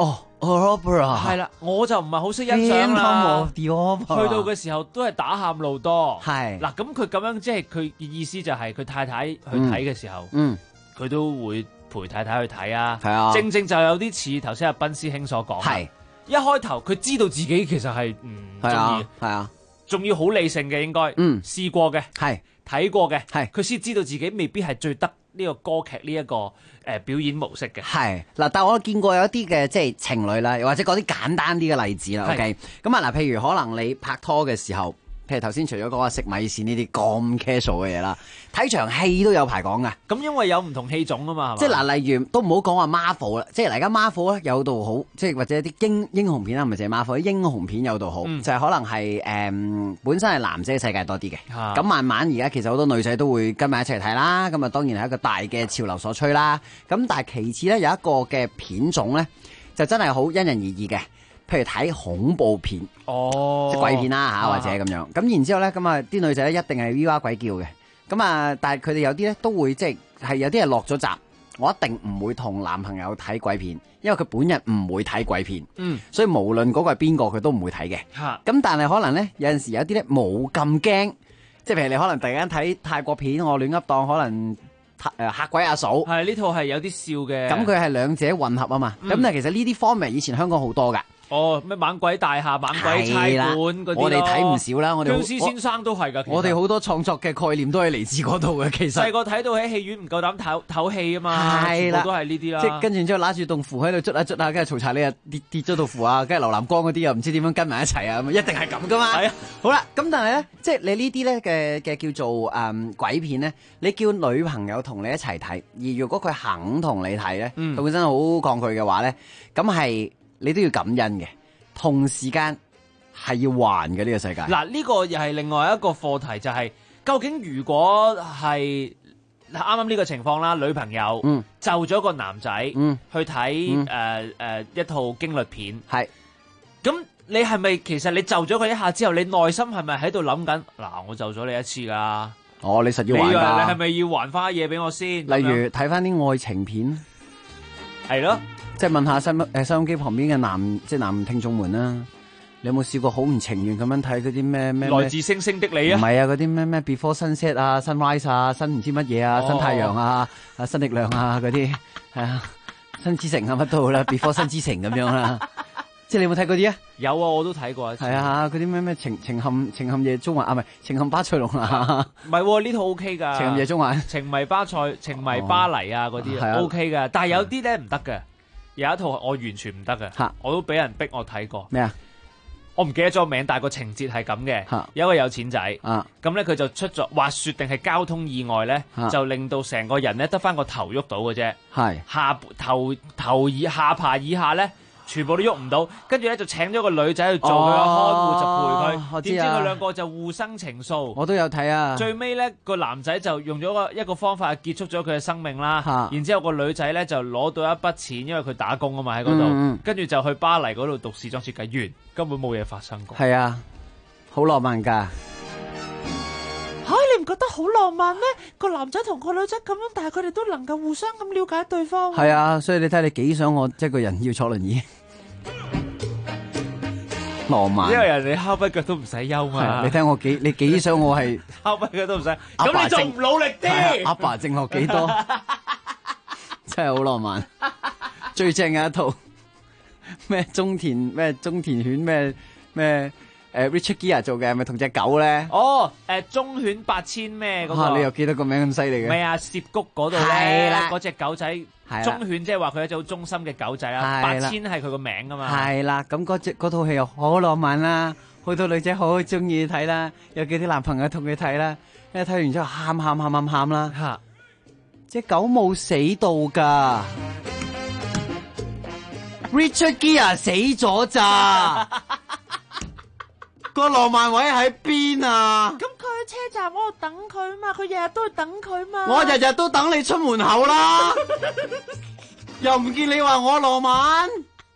Opera 係啦，我就唔係好識欣賞啦。去到嘅時候都係打喊路多。係嗱，咁佢咁樣即係佢意思就係佢太太去睇嘅時候，佢都會陪太太去睇啊。係啊，正正就有啲似頭先阿斌師兄所講。係一開頭佢知道自己其實係唔中意，係啊，仲要好理性嘅應該，試過嘅，係睇過嘅，係佢先知道自己未必係最得呢個歌劇呢一個表演模式嘅。係嗱，但係我見過有一啲嘅即係情侶啦，又或者講啲簡單啲嘅例子啦。OK，咁啊嗱，譬如可能你拍拖嘅時候，譬如頭先除咗講話食米線呢啲咁 casual 嘅嘢啦，睇場戲都有排講噶。 咁因為有唔同戲種啊嘛， 即係嗱，例如都唔好講話 Marvel 啦，即係而家 Marvel 咧有度好，即係或者啲英雄片啦，唔係淨係 Marvel，英雄片有度好，就係可能係本身係男仔嘅世界多啲嘅，咁慢慢而家其實好多女仔都會跟埋一齊睇啦，咁啊當然係一個大嘅潮流所趨啦。咁但係其次咧有一個嘅片種咧，就真係好因人而異嘅。譬如睇恐怖片，即係鬼片啦嚇，或者咁樣。咁然之後咧，咁啊啲女仔咧一定係咿哇鬼叫嘅。咁啊，但係佢哋有啲咧都會即係有啲係落咗閘，我一定唔會同男朋友睇鬼片，因為佢本人唔會睇鬼片。所以無論嗰個係邊個，佢都唔會睇嘅。咁但係可能咧有陣時有啲咧冇咁驚，即係譬如你可能突然間睇泰國片，我亂噏當可能嚇鬼阿嫂。係呢套係有啲笑嘅。 咁佢係兩者混合啊嘛。咁但係其實呢啲 format 以前香港好多㗎。 咩猛鬼大廈、猛鬼差館嗰啲， 我哋睇唔少啦。我哋僵屍先生都係㗎。 我哋好多創作嘅概念都係嚟自嗰度嘅。其實細個睇到喺戲院唔夠膽唞氣啊嘛，全部都係呢啲啦。 即係跟住之後揦住棟符喺度捽下捽下，跟住嘈柴你啊跌咗道符啊，跟住劉南光嗰啲又唔知點樣跟埋一齊啊，咁一定係咁噶嘛。係啊，好啦，咁但係咧，即係你呢啲咧嘅叫做鬼片咧，你叫女朋友同你一齊睇，而如果佢肯同你睇咧，佢本身好抗拒嘅話咧，咁係你都要感恩嘅。同時間係要還嘅呢個世界。 嗱，呢個又係另外一個課題，就係究竟如果係啱啱呢個情況啦，女朋友就咗個男仔去睇一套驚慄片，係咁你係咪其實你就咗佢一下之後，你內心係咪喺度諗緊嗱？我就咗你一次㗎， 你實要還㗎。 你係咪要還翻嘢俾我先？ 例如睇翻啲愛情片， 係咯。 即係問下收音機旁邊嘅男聽眾們啦，你有冇試過好唔情願咁樣睇嗰啲咩來自星星的你啊？ 唔係啊，嗰啲咩 Before Sunset 啊、Sunrise 啊、新唔知乜嘢啊、新太陽啊、新力量啊嗰啲，係啊，新之城啊乜都好啦，Before 新之城咁樣啦。即係你有冇睇嗰啲啊？有啊，我都睇過。係啊，嗰啲咩情陷夜中環啊，唔係情陷巴塞隆啊？唔係呢套 OK 噶。情陷夜中環、 情迷巴黎啊嗰啲 OK 噶，但係有啲咧唔得嘅。有一套我完全唔得嘅，我都俾人逼我睇過。咩啊？我唔記得咗名，但係個情節係咁嘅。有一個有錢仔，咁咧佢就出咗滑雪定係交通意外咧，就令到成個人咧得翻個頭喐到嘅啫。係下巴以下咧，全部都喐唔到。跟住咧就請咗個女仔去做佢嘅看護，就陪佢。點知佢兩個就互生情愫。我都有睇啊。最尾咧個男仔就用咗一個方法結束咗佢嘅生命啦。然之後個女仔咧就攞到一筆錢，因為佢打工啊嘛喺嗰度。跟住就去巴黎嗰度讀時裝設計完，根本冇嘢發生過。係啊，好浪漫㗎。你唔覺得好浪漫咩？個男仔同個女仔咁樣，但係佢哋都能夠互相咁了解對方。係啊，所以你睇你幾想我一個人要坐輪椅，浪漫。因為人哋敲跛腳都唔使休嘛。你睇你幾想我係敲跛腳都唔使，咁你仲唔努力啲？阿爸正學幾多？真係好浪漫。最正嘅一套咩中田犬咩Richard Gere 做嘅，係咪同隻狗咧？忠犬8000咩嗰個？你又記得個名咁犀利嘅？咩啊？涉谷嗰度咧，嗰隻狗仔忠犬，即係話佢係一隻好忠心嘅狗仔啦。8000係佢個名噶嘛？係啦，咁嗰套戲又好浪漫啦，好多女仔好中意睇啦，有幾啲男朋友同佢睇啦，睇完之後喊啦，隻狗冇死到噶，Richard Gere 死咗咋？個浪漫位喺邊啊？咁佢車站嗰度等佢嘛，佢日日都去等佢嘛。 我日日都等你出門口啦，又唔見你話我浪漫，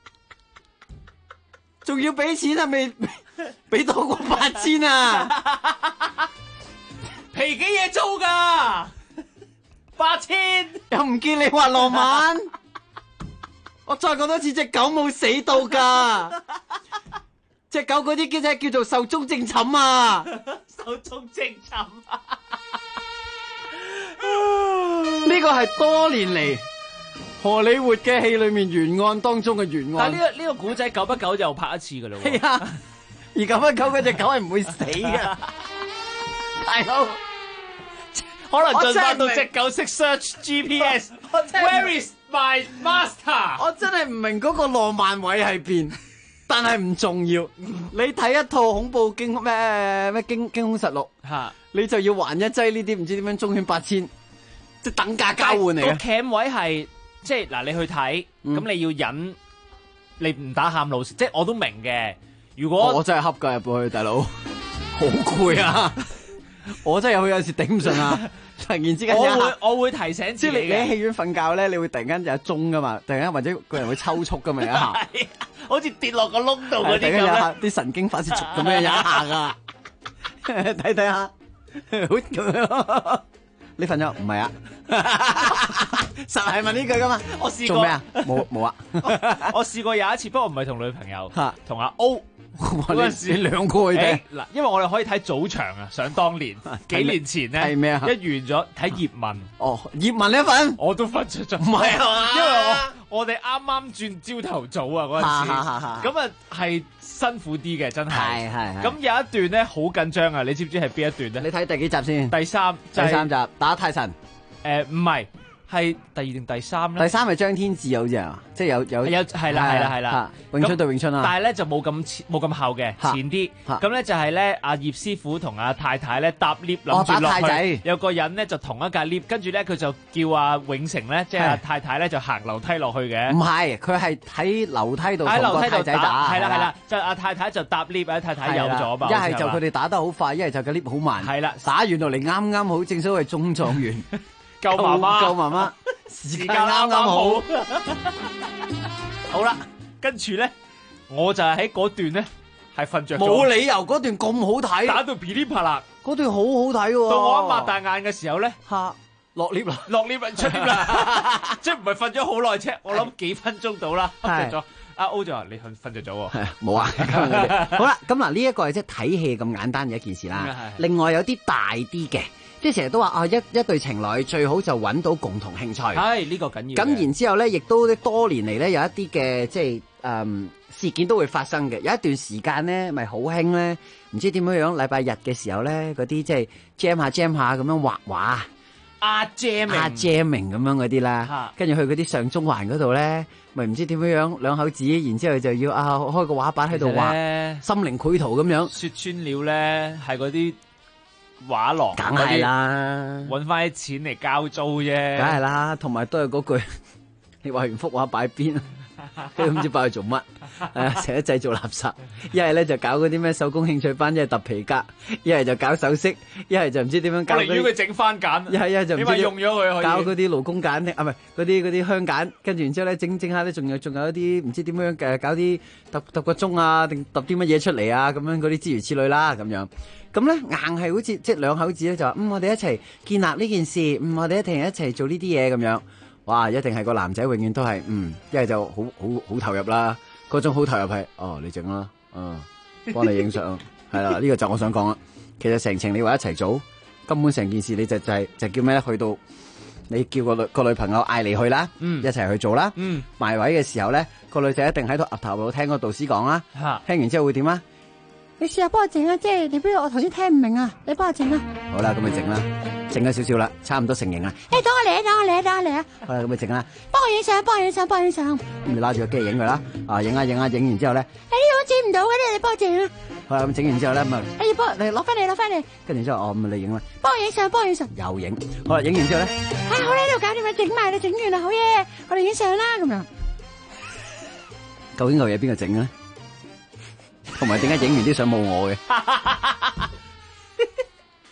仲要俾錢啊？未俾多過8000啊？ 皮幾嘢租噶，8000 又唔見你話浪漫。我再講多次，隻狗冇死到噶，隻狗嗰啲叫做壽終正寢啊！ 壽終正寢啊！ 呢個係多年嚟荷里活嘅戲裏面懸案當中嘅懸案。 但係呢個古仔久不久就拍一次噶啦。 係啊，而久不久嗰隻狗係唔會死嘅，大佬。 可能進化到隻狗識 search GPS。Where is my master？ 我真係唔明嗰個浪漫位喺邊，但係唔重要。你睇一套恐怖驚凶實錄，你就要還一劑呢啲唔知點樣忠犬8000，即係等價交換嚟嘅。 個 cam 位係即係嗱，你去睇咁你要忍，你唔打喊路，即係我都明嘅。如果我真係恰㗎入去，大佬好攰啊！我真係有時頂唔順啊！突然之間我會提醒自己嘅。 即係你喺戲院瞓覺咧，你會突然間有一鐘噶嘛，突然間或者個人會抽搐噶嘛，一下， 好似跌落個窿度嗰啲咁樣， 啲神經發泄咁樣有一下噶。睇下，好咁樣。你瞓咗唔係啊？實係問呢句噶嘛？ 我試過做咩啊？冇啊！ 我試過有一次，不過唔係同女朋友，同阿 O。 嗰陣時兩個去睇嗱，因為我哋可以睇早場啊，想當年幾年前咧， 係咩啊？ 一完咗睇葉問， 哦，葉問你瞓， 我都瞓着咗， 唔係啊嘛？ 因為我哋啱啱轉朝頭早啊嗰陣時，咁啊係辛苦啲嘅，真係。係。咁有一段咧好緊張啊，你知唔知係邊一段咧？ 你睇第幾集先？ 第三集打太神。 唔係。係第2定第3咧？ 第3係張天志好似啊，即係有係啦， 詠春對詠春啊！ 但係咧就冇咁厚嘅，前啲。咁咧就係咧阿葉師傅同阿太太咧搭 lift 諗住落去，有個人咧就同一架 lift，跟住咧佢就叫阿永成咧，即係阿太太咧就行樓梯落去嘅。 唔係，佢係喺樓梯度喺樓梯度打， 係啦，就阿太太就搭 lift，阿太太有咗嘛。 一係就佢哋打得好快，一係就個 lift 好慢。 係啦， 打完落嚟啱好，正所謂中狀元。 救媽媽， 時間啱好。好啦，跟住咧，我就係喺嗰段咧係瞓着咗。 冇理由嗰段咁好睇， 打到噼里啪啦， 嗰段好好睇喎。 到我一擘大眼嘅時候咧， 落 lift 啦， 落 lift 出 lift 啦，即係唔係瞓咗好耐啫？我諗幾分鐘到啦，瞓着咗。阿 O 就話你瞓着咗喎， 係冇啊。好啦，咁嗱呢一個係即係睇戲咁簡單嘅一件事啦。另外有啲大啲嘅。即係成日都話啊，一對情侶最好就揾到共同興趣。 係呢個緊要。 咁然之後咧，亦都多年嚟咧有一啲嘅即係事件都會發生嘅。有一段時間咧，咪好興咧，唔知點樣樣禮拜日嘅時候咧，嗰啲即係 jam 下咁樣畫畫。jamming 咁樣嗰啲啦，跟住去嗰啲上中環嗰度咧，咪唔知點樣樣兩口子，然之後就要開個畫板喺度畫心靈繪圖咁樣。 說穿了咧，係嗰啲。畫廊梗係啦， 搵翻啲錢嚟交租啫。 梗係啦，同埋都係嗰句，你畫完幅畫擺邊，跟住唔知擺去做乜，成日製造垃圾。一係咧就搞嗰啲咩手工興趣班，一係揼皮革，一係就搞首飾，一係就唔知點樣搞。 我寧願佢整番梘， 一係就唔知用咗佢搞嗰啲勞工梘，唔係嗰啲香梘，跟住然之後咧整下咧，仲有一啲唔知點樣嘅搞啲揼個鐘啊，定揼啲乜嘢出嚟啊，咁樣嗰啲諸如此類啦，咁樣。咁咧硬係好似即係兩口子咧就話我哋一齊建立呢件事，我哋一定一齊做呢啲嘢咁樣，哇！一定係個男仔永遠都係一係就好投入啦，嗰種好投入係你整啦，幫你影相係啦，呢個就我想講啦。其實成程你話一齊做，根本成件事你就叫咩咧？去到你叫個女朋友嗌你去啦，一齊去做啦，埋位嘅時候咧，個女仔一定喺度岌頭度聽個導師講啦，聽完之後會點啊？ 你試下幫我整啊！即係你邊度我頭先聽唔明啊！你幫我整啊！ 好啦，咁你整啦，整咗少少啦，差唔多成型啦。 等我嚟啊！ 好啦，咁你整啦。 幫我影相。咁你拉住個機影佢啦，影完之後咧， 你呢度整唔到嘅，你幫我整啊！ 好啦，咁整完之後咧，咁你幫你攞翻嚟。 跟住之後咁你影啦。 幫我影相。 又影。好啦，影完之後咧， 好啦，呢度搞掂啦，整埋啦，整完啦，好嘢，我哋影相啦，咁樣。 究竟個嘢邊個整嘅咧？同埋點解影完啲相冇我嘅？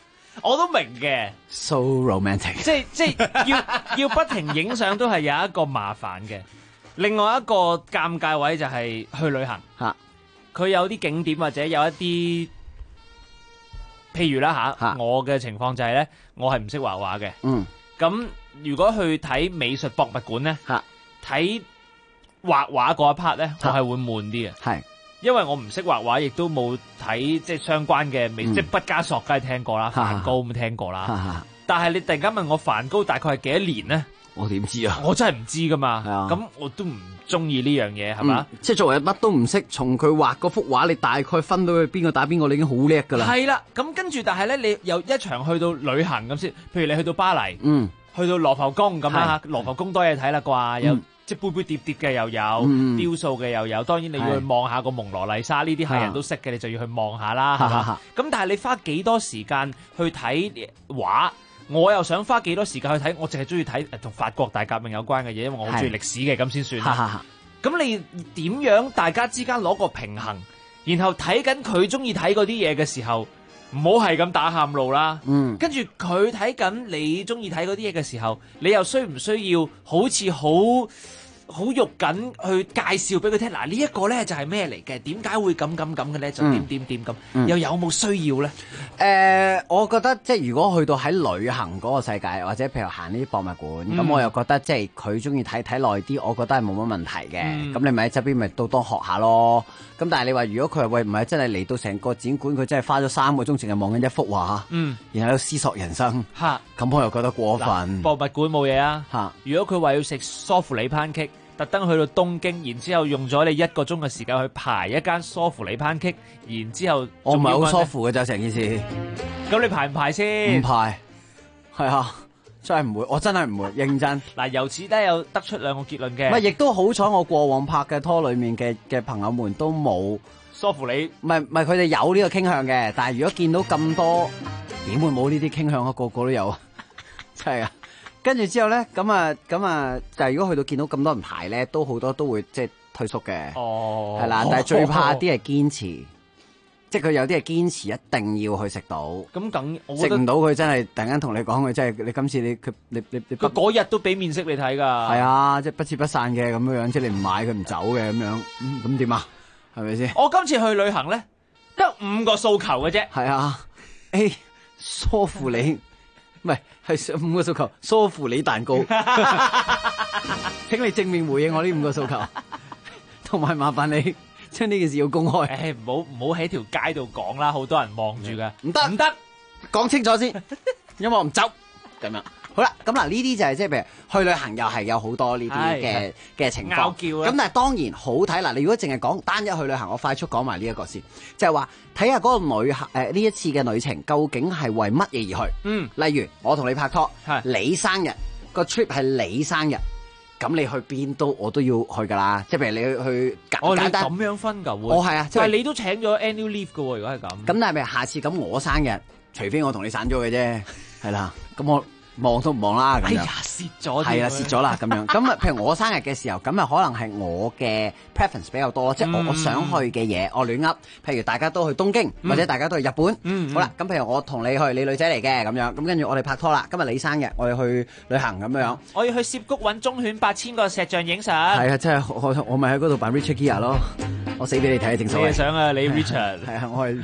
我都明嘅 ，so romantic， 即係要不停影相都係有一個麻煩嘅。另外一個尷尬位就係去旅行嚇，佢有啲景點或者有一啲，譬如啦嚇，我嘅情況就係咧，我係唔識畫畫嘅。咁如果去睇美術博物館咧，睇畫畫嗰一 part 咧，我係會悶啲嘅。係，因為我唔識畫畫，亦都冇睇即係相關嘅美，即係畢加索梗係聽過啦，梵高咁聽過啦。但係你突然間問我梵高大概係幾多年咧？ 我點知啊？ 我真係唔知噶嘛。咁我都唔中意呢樣嘢，係嘛？ 即係作為乜都唔識，從佢畫嗰幅畫，你大概分到佢邊個打邊個，你已經好叻噶啦。 係啦，咁跟住，但係咧，你有一場去到旅行咁先，譬如你去到巴黎，去到羅浮宮咁啦嚇，羅浮宮多嘢睇啦啩，有即係杯杯碟碟嘅又有，雕塑嘅又有，當然你要去望下個蒙羅麗莎，呢啲係人都識嘅，你就要去望下啦，係嘛？咁但係你花幾多時間去睇畫？我又想花幾多時間去睇，我淨係中意睇同法國大革命有關嘅嘢，因為我好中意歷史嘅，咁先算啦。咁你點樣大家之間攞個平衡，然後睇緊佢中意睇嗰啲嘢嘅時候，唔好係咁打喊路啦。跟住佢睇緊你中意睇嗰啲嘢嘅時候，你又需唔需要好似好肉緊去介紹俾佢聽？嗱，呢一個咧就係咩嚟嘅？點解會咁嘅咧？就點咁，又有冇需要咧？ 我覺得即係如果去到喺旅行嗰個世界，或者譬如行呢啲博物館，咁我又覺得即係佢中意睇耐啲，我覺得係冇乜問題嘅。咁你咪喺側邊咪到當學下咯。咁但係你話如果佢係喂唔係真係嚟到成個展館，佢真係花咗3個鐘淨係望緊一幅畫，然後有思索人生，咁我又覺得過分。 博物館冇嘢啊。如果佢話要食梳芙梨班戟，特登去到東京，然之後用咗你1個鐘嘅時間去排一間梳芙梨班戟，然之後我唔係好舒服嘅咋成件事。 咁你排唔排先？ 唔排，係啊，真係唔會，我真係唔會認真。 嗱，由此咧有得出2個結論嘅。 唔係，亦都好彩，我過往拍嘅拖裏面嘅朋友們都冇梳芙梨。 唔係，佢哋有呢個傾向嘅。但係如果見到咁多，點會冇呢啲傾向啊？個個都有，真係啊！跟住之後咧，咁啊，就係如果去到見到咁多人排咧，都好多都會即係退縮嘅。係啦，但係最怕啲係堅持，即係佢有啲係堅持一定要去食到。 咁梗食唔到佢真係突然間同你講，佢真係你今次你佢嗰日都俾面色你睇㗎。 係啊，即係不辭不散嘅咁樣，即係你唔買佢唔走嘅咁樣，咁點啊？係咪先？ 我今次去旅行咧，得5個訴求嘅啫。 係啊，A 梳芙梨。唔係，係5個訴求，梳芙梨蛋糕。請你正面回應我呢5個訴求，同埋麻煩你將呢件事要公開。 唔好喺條街度講啦，好多人望住㗎。 唔得，講清楚先，因為我唔走咁樣。好啦，咁嗱呢啲就係即係譬如去旅行又係有好多呢啲嘅情況。咁但係當然好睇嗱，你如果淨係講單一去旅行，我快速講埋呢一個先，就係話睇下嗰個旅行呢一次嘅旅程究竟係為乜嘢而去？例如我同你拍拖，你生日個 trip 係你生日，咁你去邊我都要去噶啦。即係譬如你去簡單咁樣分㗎喎。 係啊， 但係你都請咗 annual leave 㗎喎，如果係咁。 咁但係咪下次咁我生日，除非我同你散咗嘅啫，係啦，咁我。望都唔望啦咁樣， 蝕咗係啦，蝕咗啦咁樣。咁啊，譬如我生日嘅時候，咁啊可能係我嘅 preference 比較多，即係我想去嘅嘢，我亂噏。譬如大家都去東京，或者大家都去日本，好啦。咁譬如我同你去，你女仔嚟嘅咁樣，咁跟住我哋拍拖啦。今日你生日，我哋去旅行咁樣。 我要去涉谷揾忠犬8000個石像影相。 係啊，真係我咪喺嗰度扮 Richard Gere 咯，我死俾你睇正所謂。 你想啊，你 Richard 係啊，我係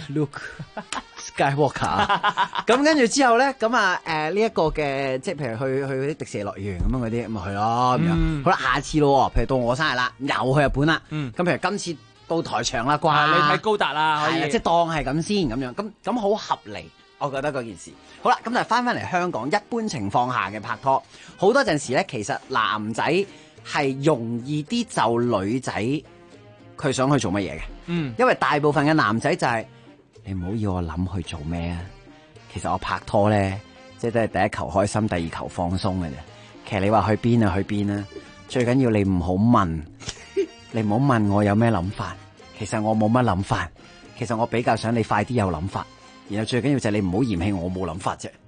Luke。Skywalker 咁跟住之後咧，咁啊呢一個嘅即係譬如去啲迪士尼樂園咁樣嗰啲，咁咪去咯咁樣。好啦，下次咯，譬如到我生日啦，又去日本啦。咁譬如今次到台場啦啩， 你睇高達啦， 係啊，即係當係咁先咁樣。咁好合理，我覺得嗰件事。好啦，咁就翻嚟香港，一般情況下嘅拍拖，好多陣時咧，其實男仔係容易啲就女仔佢想去做乜嘢嘅。因為大部分嘅男仔就係。你唔好要我諗去做咩啊！其實我拍拖咧，即係都係第一求開心，第二求放鬆嘅啫。其實你話去邊啊，去邊啊！最緊要你唔好問，你唔好問我有咩諗法。其實我冇乜諗法，其實我比較想你快啲有諗法。然後最緊要就係你唔好嫌棄我冇諗法啫。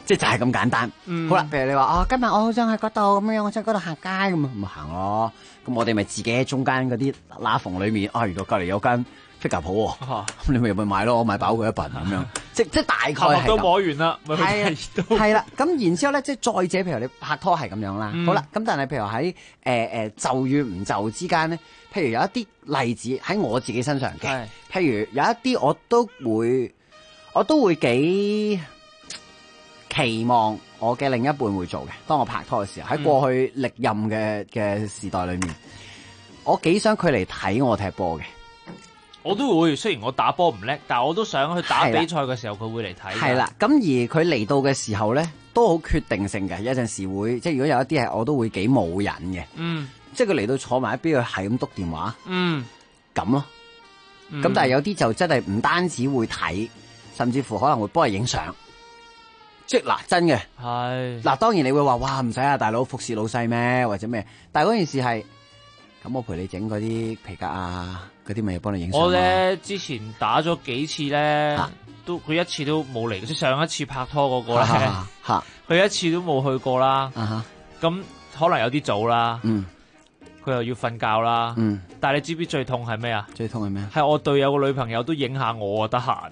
即係就係咁簡單。好啦，譬如你話今日我好想去嗰度咁樣，我想去嗰度行街咁咪行咯。咁我哋咪自己喺中間嗰啲罅縫裏面，原來隔離有間 figure 鋪喎，咁你咪入去買咯，我買飽佢一笨咁樣。即大概係都摸完啦， 係啦。咁然之後咧，即係再者，譬如你拍拖係咁樣啦。好啦，咁但係譬如喺就與唔就之間咧，譬如有一啲例子喺我自己身上嘅，譬如有一啲我都會幾期望我嘅另一半會做嘅。當我拍拖嘅時候，喺過去歷任嘅時代裏面，我幾想佢嚟睇我踢波嘅。 我都會，雖然我打波唔叻，但係我都想去打比賽嘅時候佢會嚟睇。 係啦，咁而佢嚟到嘅時候咧，都好決定性嘅。有陣時會，即係如果有一啲係我都會幾冇癮嘅。即係佢嚟到坐埋一邊，佢係咁篤電話。咁咯。咁但係有啲就真係唔單止會睇，甚至乎可能會幫佢影相。即係真嘅。係。嗱，當然你會話哇，唔使啊，大佬服侍老細咩或者咩？但係嗰件事係，咁我陪你整嗰啲皮革啊。嗰啲咪幫你影相。 我咧之前打咗幾次咧，都佢一次都冇嚟。即上一次拍拖嗰個咧，佢一次都冇去過啦。咁可能有啲早啦。佢又要瞓覺啦。但係你知唔知最痛係咩啊？ 最痛係咩？ 係我隊友個女朋友都影下我得閒。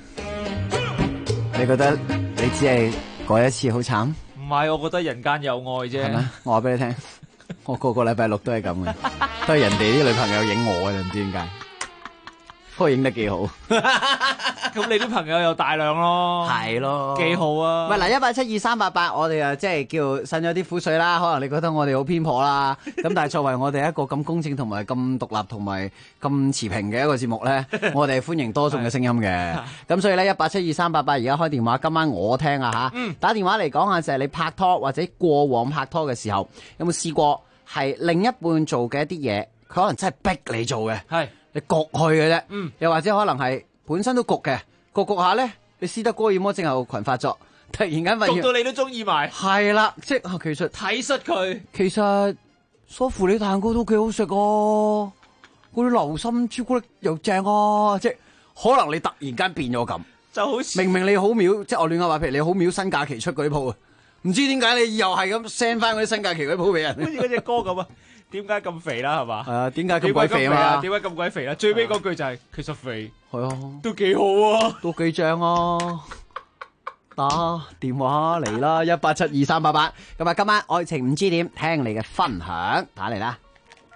你覺得你只係嗰一次好慘？ 唔係，我覺得人間有愛啫。係咩？ 我話俾你聽。我個禮拜六都係咁嘅，都係人哋啲女朋友影我嘅，唔知點解，不過影得幾好。 咁你啲朋友有大量咯， 係咯， 幾好啊。 唔係嗱，1872388，我哋啊即係叫呻咗啲苦水啦。可能你覺得我哋好偏頗啦，咁但係作為我哋一個咁公正同埋咁獨立同埋咁持平嘅一個節目咧，我哋係歡迎多眾嘅聲音嘅。咁所以咧，1872388而家開電話，今晚我聽啊吓，打電話嚟講下就係你拍拖或者過往拍拖嘅時候，有冇試過係另一半做嘅一啲嘢，佢可能真係逼你做嘅，係你焗去嘅啫，又或者可能係本身都焗嘅，焗下咧，你斯德哥爾摩症候群發作，突然間發現焗到你都中意埋， 係啦，即係其實體恤佢， 其實梳芙梨蛋糕都幾好食嗰啲流心朱古力又正啊，即係可能你突然間變咗咁， 就好似明明你好秒，即係我亂噏話，譬如你好秒新假期出嗰啲鋪啊，唔知點解你又係咁 send 翻嗰啲新假期嗰啲鋪俾人， 好似嗰隻歌咁啊！點解咁肥啦？係嘛？ 係啊，點解咁鬼肥啊？ 點解咁鬼肥啦？最尾嗰句就係其實肥係啊， 都幾好啊， 都幾正啊！打電話嚟啦，1872388。咁啊，今晚愛情唔知點，聽你嘅分享，打嚟啦。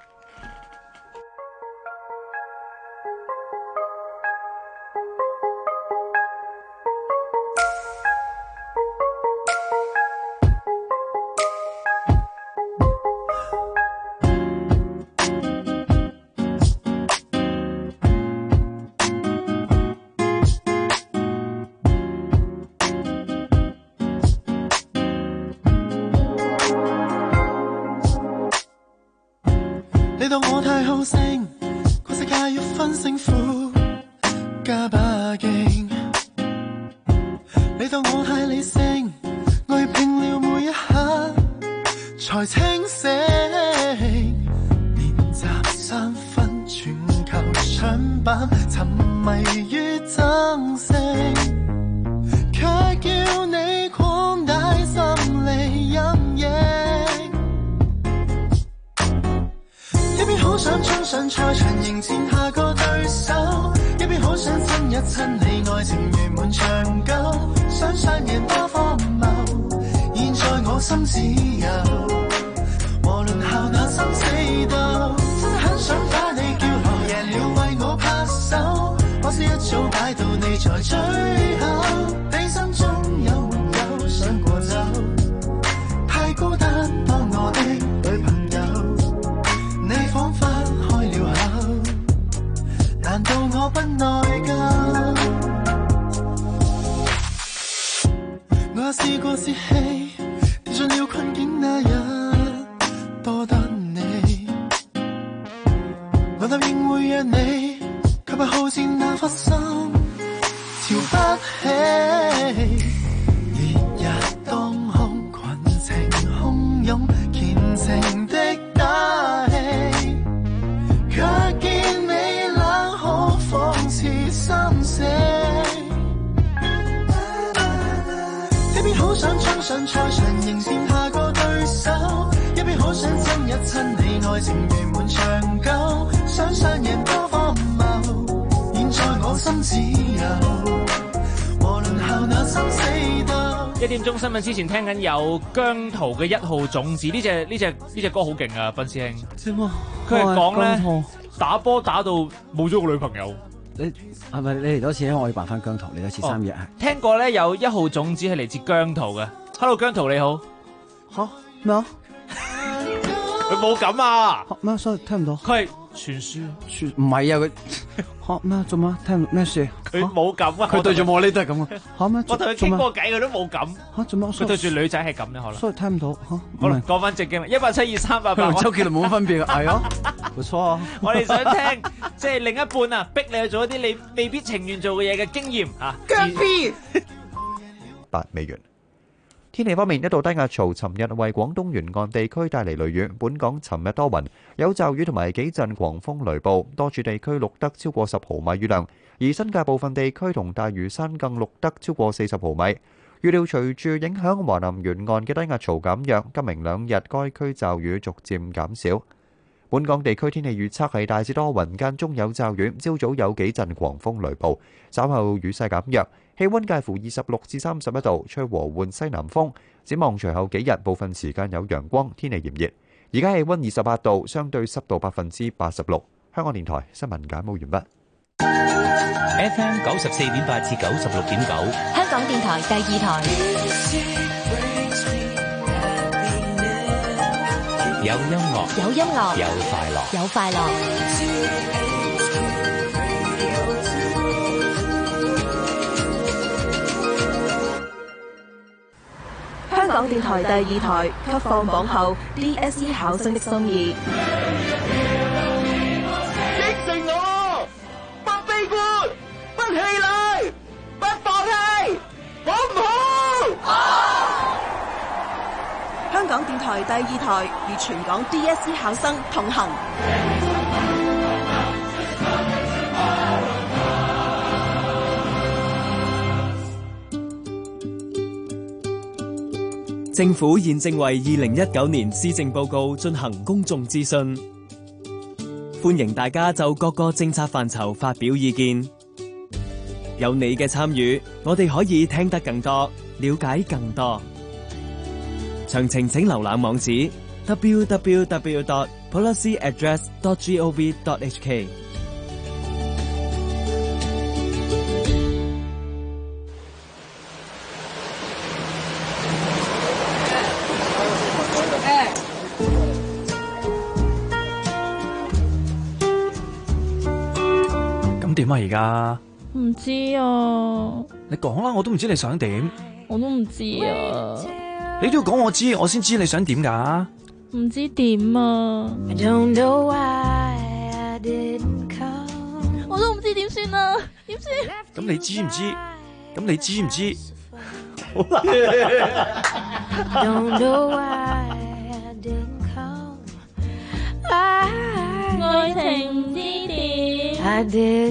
你當我太好勝，個世界要分勝負，加把勁。你當我太理性，我要拼了每一刻才清醒。練習三分全球搶版，沉迷於爭勝，卻叫你擴大心理陰影。一邊好想衝上賽場迎戰下個對手，一邊好想親一親你，愛情圓滿長久，想雙贏多荒謬。現在我心只有和輪候那生死鬥，真的很想把你叫來，贏了為我拍手，可惜一早擺到你在最後，你心中有沒有想過走？太孤單當我的女朋友，你彷彿開了口，難道我不內疚？我也試過泄氣，跌進了困境那日，多得你，我答應會約你，卻怕好戰那顆心瞧不起。烈日當空，群情洶湧，虔誠的打氣，卻見你冷酷諷刺心聲。 一邊好想衝上賽場迎戰下個對手，一邊好想親一親你，愛情圓滿長久，想雙贏多荒謬，現在我心只有和輪候那生死鬥。 1點鐘新聞之前聽緊有姜濤嘅1號種子，呢隻歌好勁啊，斌師兄。佢係講咧打波打到冇咗個女朋友。 你係咪你嚟多次咧？我要扮翻姜濤嚟多次3日。 聽過咧有1號種子係嚟自姜濤嘅。Hello 姜濤你好。 嚇咩啊？ 佢冇咁啊！ 咩？所以聽唔到。 佢係傳書， 唔係啊！佢嚇咩？做乜？聽咩事？ 佢冇咁啊！ 佢對住我呢都係咁啊！嚇咩？ 我同佢傾過偈，佢都冇咁。 嚇做乜？ 佢對住女仔係咁咧，可能。 所以聽唔到嚇。 好啦，講翻正經啦，1723888。 同周杰倫冇乜分別啊！係啊，冇錯啊！ 我哋想聽即係另一半啊，逼你去做一啲你未必情願做嘅嘢嘅經驗啊！ 姜 B 8美元。天氣方面，一道低壓槽尋日為廣東沿岸地區帶嚟雷雨。本港尋日多雲，有驟雨同埋幾陣狂風雷暴，多處地區錄得超過10毫米雨量，而新界部分地區同大嶼山更錄得超過40毫米。預料隨住影響華南沿岸嘅低壓槽減弱，今明2日該區驟雨逐漸減少。本港地區天氣預測係大致多雲，間中有驟雨，朝早有幾陣狂風雷暴，稍後雨勢減弱，氣溫介乎26至31度，吹和緩西南風。展望隨後幾日，部分時間有陽光，天氣炎熱。而家氣溫28度，相對濕度86%。香港電台新聞簡報完畢。 FM 94.8至96.9， 香港電台第2台。 有音樂， 有音樂， 有快樂， 有快樂。 香港電台第2台給放榜後 DSE 考生的心意。 應承我，不悲觀，不氣餒，不放棄，好唔好？好！ 香港電台第2台與全港 DSE 考生同行。 政府現正為2019年施政報告進行公眾諮詢，歡迎大家就各個政策範疇發表意見。有你嘅參與，我哋可以聽得更多，了解更多。詳情請瀏覽網址 www.policyaddress.gov.hk。 點啊而家？ 唔知啊。 你講啦，我都唔知你想點。 我都唔知啊。 你都要講我知，我先知你想點㗎。 唔知點啊。我都唔知點算啊，點算？ 咁你知唔知？咁你知唔知？好啦。 愛情之點。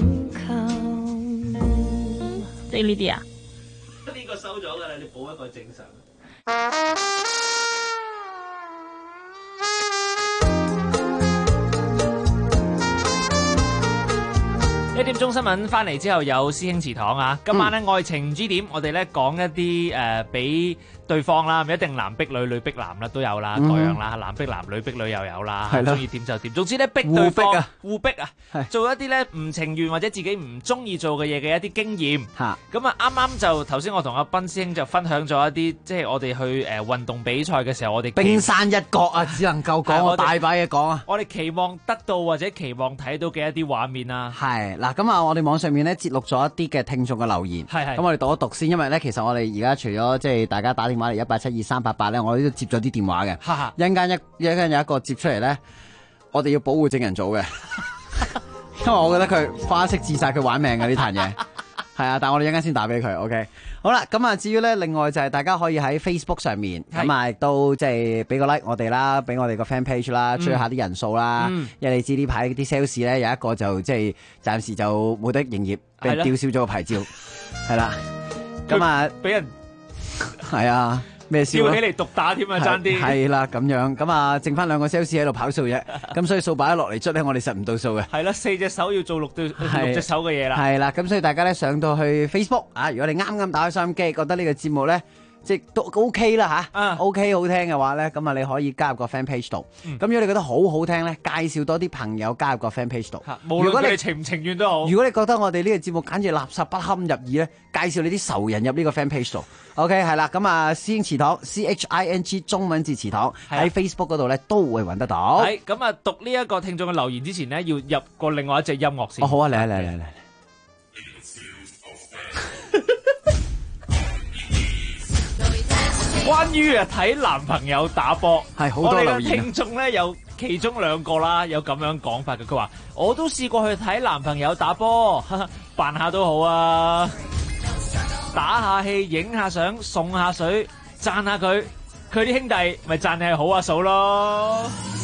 即係呢啲啊？ 呢個收咗㗎啦，你補一個正常。1點鐘新聞翻嚟之後有師兄祠堂啊！今晚咧愛情唔知點，我哋咧講一啲俾對方啦，唔一定男逼女，女逼男啦，都有啦，各樣啦，男逼男，女逼女又有啦，中意點就點。總之咧逼對方互逼啊，做一啲咧唔情願或者自己唔中意做嘅嘢嘅一啲經驗。咁啊啱啱就頭先我同阿斌師兄就分享咗一啲，即係我哋去運動比賽嘅時候，我哋冰山一角啊，只能夠講我大把嘢講啊！ 我哋期望得到或者期望睇到嘅一啲畫面啊， 係嗱。咁啊，我哋網上面咧節錄咗一啲嘅聽眾嘅留言，咁我哋讀一讀先，因為咧其實我哋而家除咗即係大家打電話嚟1872388咧，我哋都接咗啲電話嘅，一陣間有一個接出嚟咧，我哋要保護證人組嘅，因為我覺得佢花式自殺，佢玩命嘅呢壇嘢，係啊，但係我哋一陣間先打俾佢 ，OK。好啦，咁啊，至於咧，另外就係大家可以喺 Facebook 上面，咁啊，亦都即係俾個 like 我哋啦，俾我哋個 fan page 啦，追下啲人數啦。因為你知呢排啲 sales 咧有一個就即係暫時就冇得營業，俾人吊銷咗個牌照，係啦。咁啊， 俾人係啊。咩笑跳起嚟毒打添啊，爭啲係啦咁樣，咁啊剩翻2個 sales 喺度跑數啫，咁所以數擺落嚟捽咧，我哋實唔到數嘅。 係啦，4隻手要做6隻手嘅嘢啦。 係啦，咁所以大家咧上到去 Facebook 啊，如果你啱啱打開收音機，覺得呢個節目咧即係都 OK 啦吓，OK 好聽嘅話咧，咁啊你可以加入個 fan page 度。咁如果你覺得好好聽咧，介紹多啲朋友加入個 fan page 度。 無論佢哋情唔情願都好。 如果你覺得我哋呢個節目簡直垃圾不堪入耳咧，介紹你啲仇人入呢個 fan page 度。OK 係啦，咁啊師兄祠堂 CHING 中文字祠堂喺 Facebook 嗰度咧都會揾得到。 係咁啊，讀呢一個聽眾嘅留言之前咧，要入過另外一隻音樂先。 好啊，嚟。 關於睇男朋友打波， 係好多留言。 我哋嘅聽眾咧有其中2個啦，有咁樣講法嘅。佢話我都試過去睇男朋友打波，扮下都好啊。打下氣，影下相，送下水，讚下佢啲兄弟咪讚你係好阿嫂咯。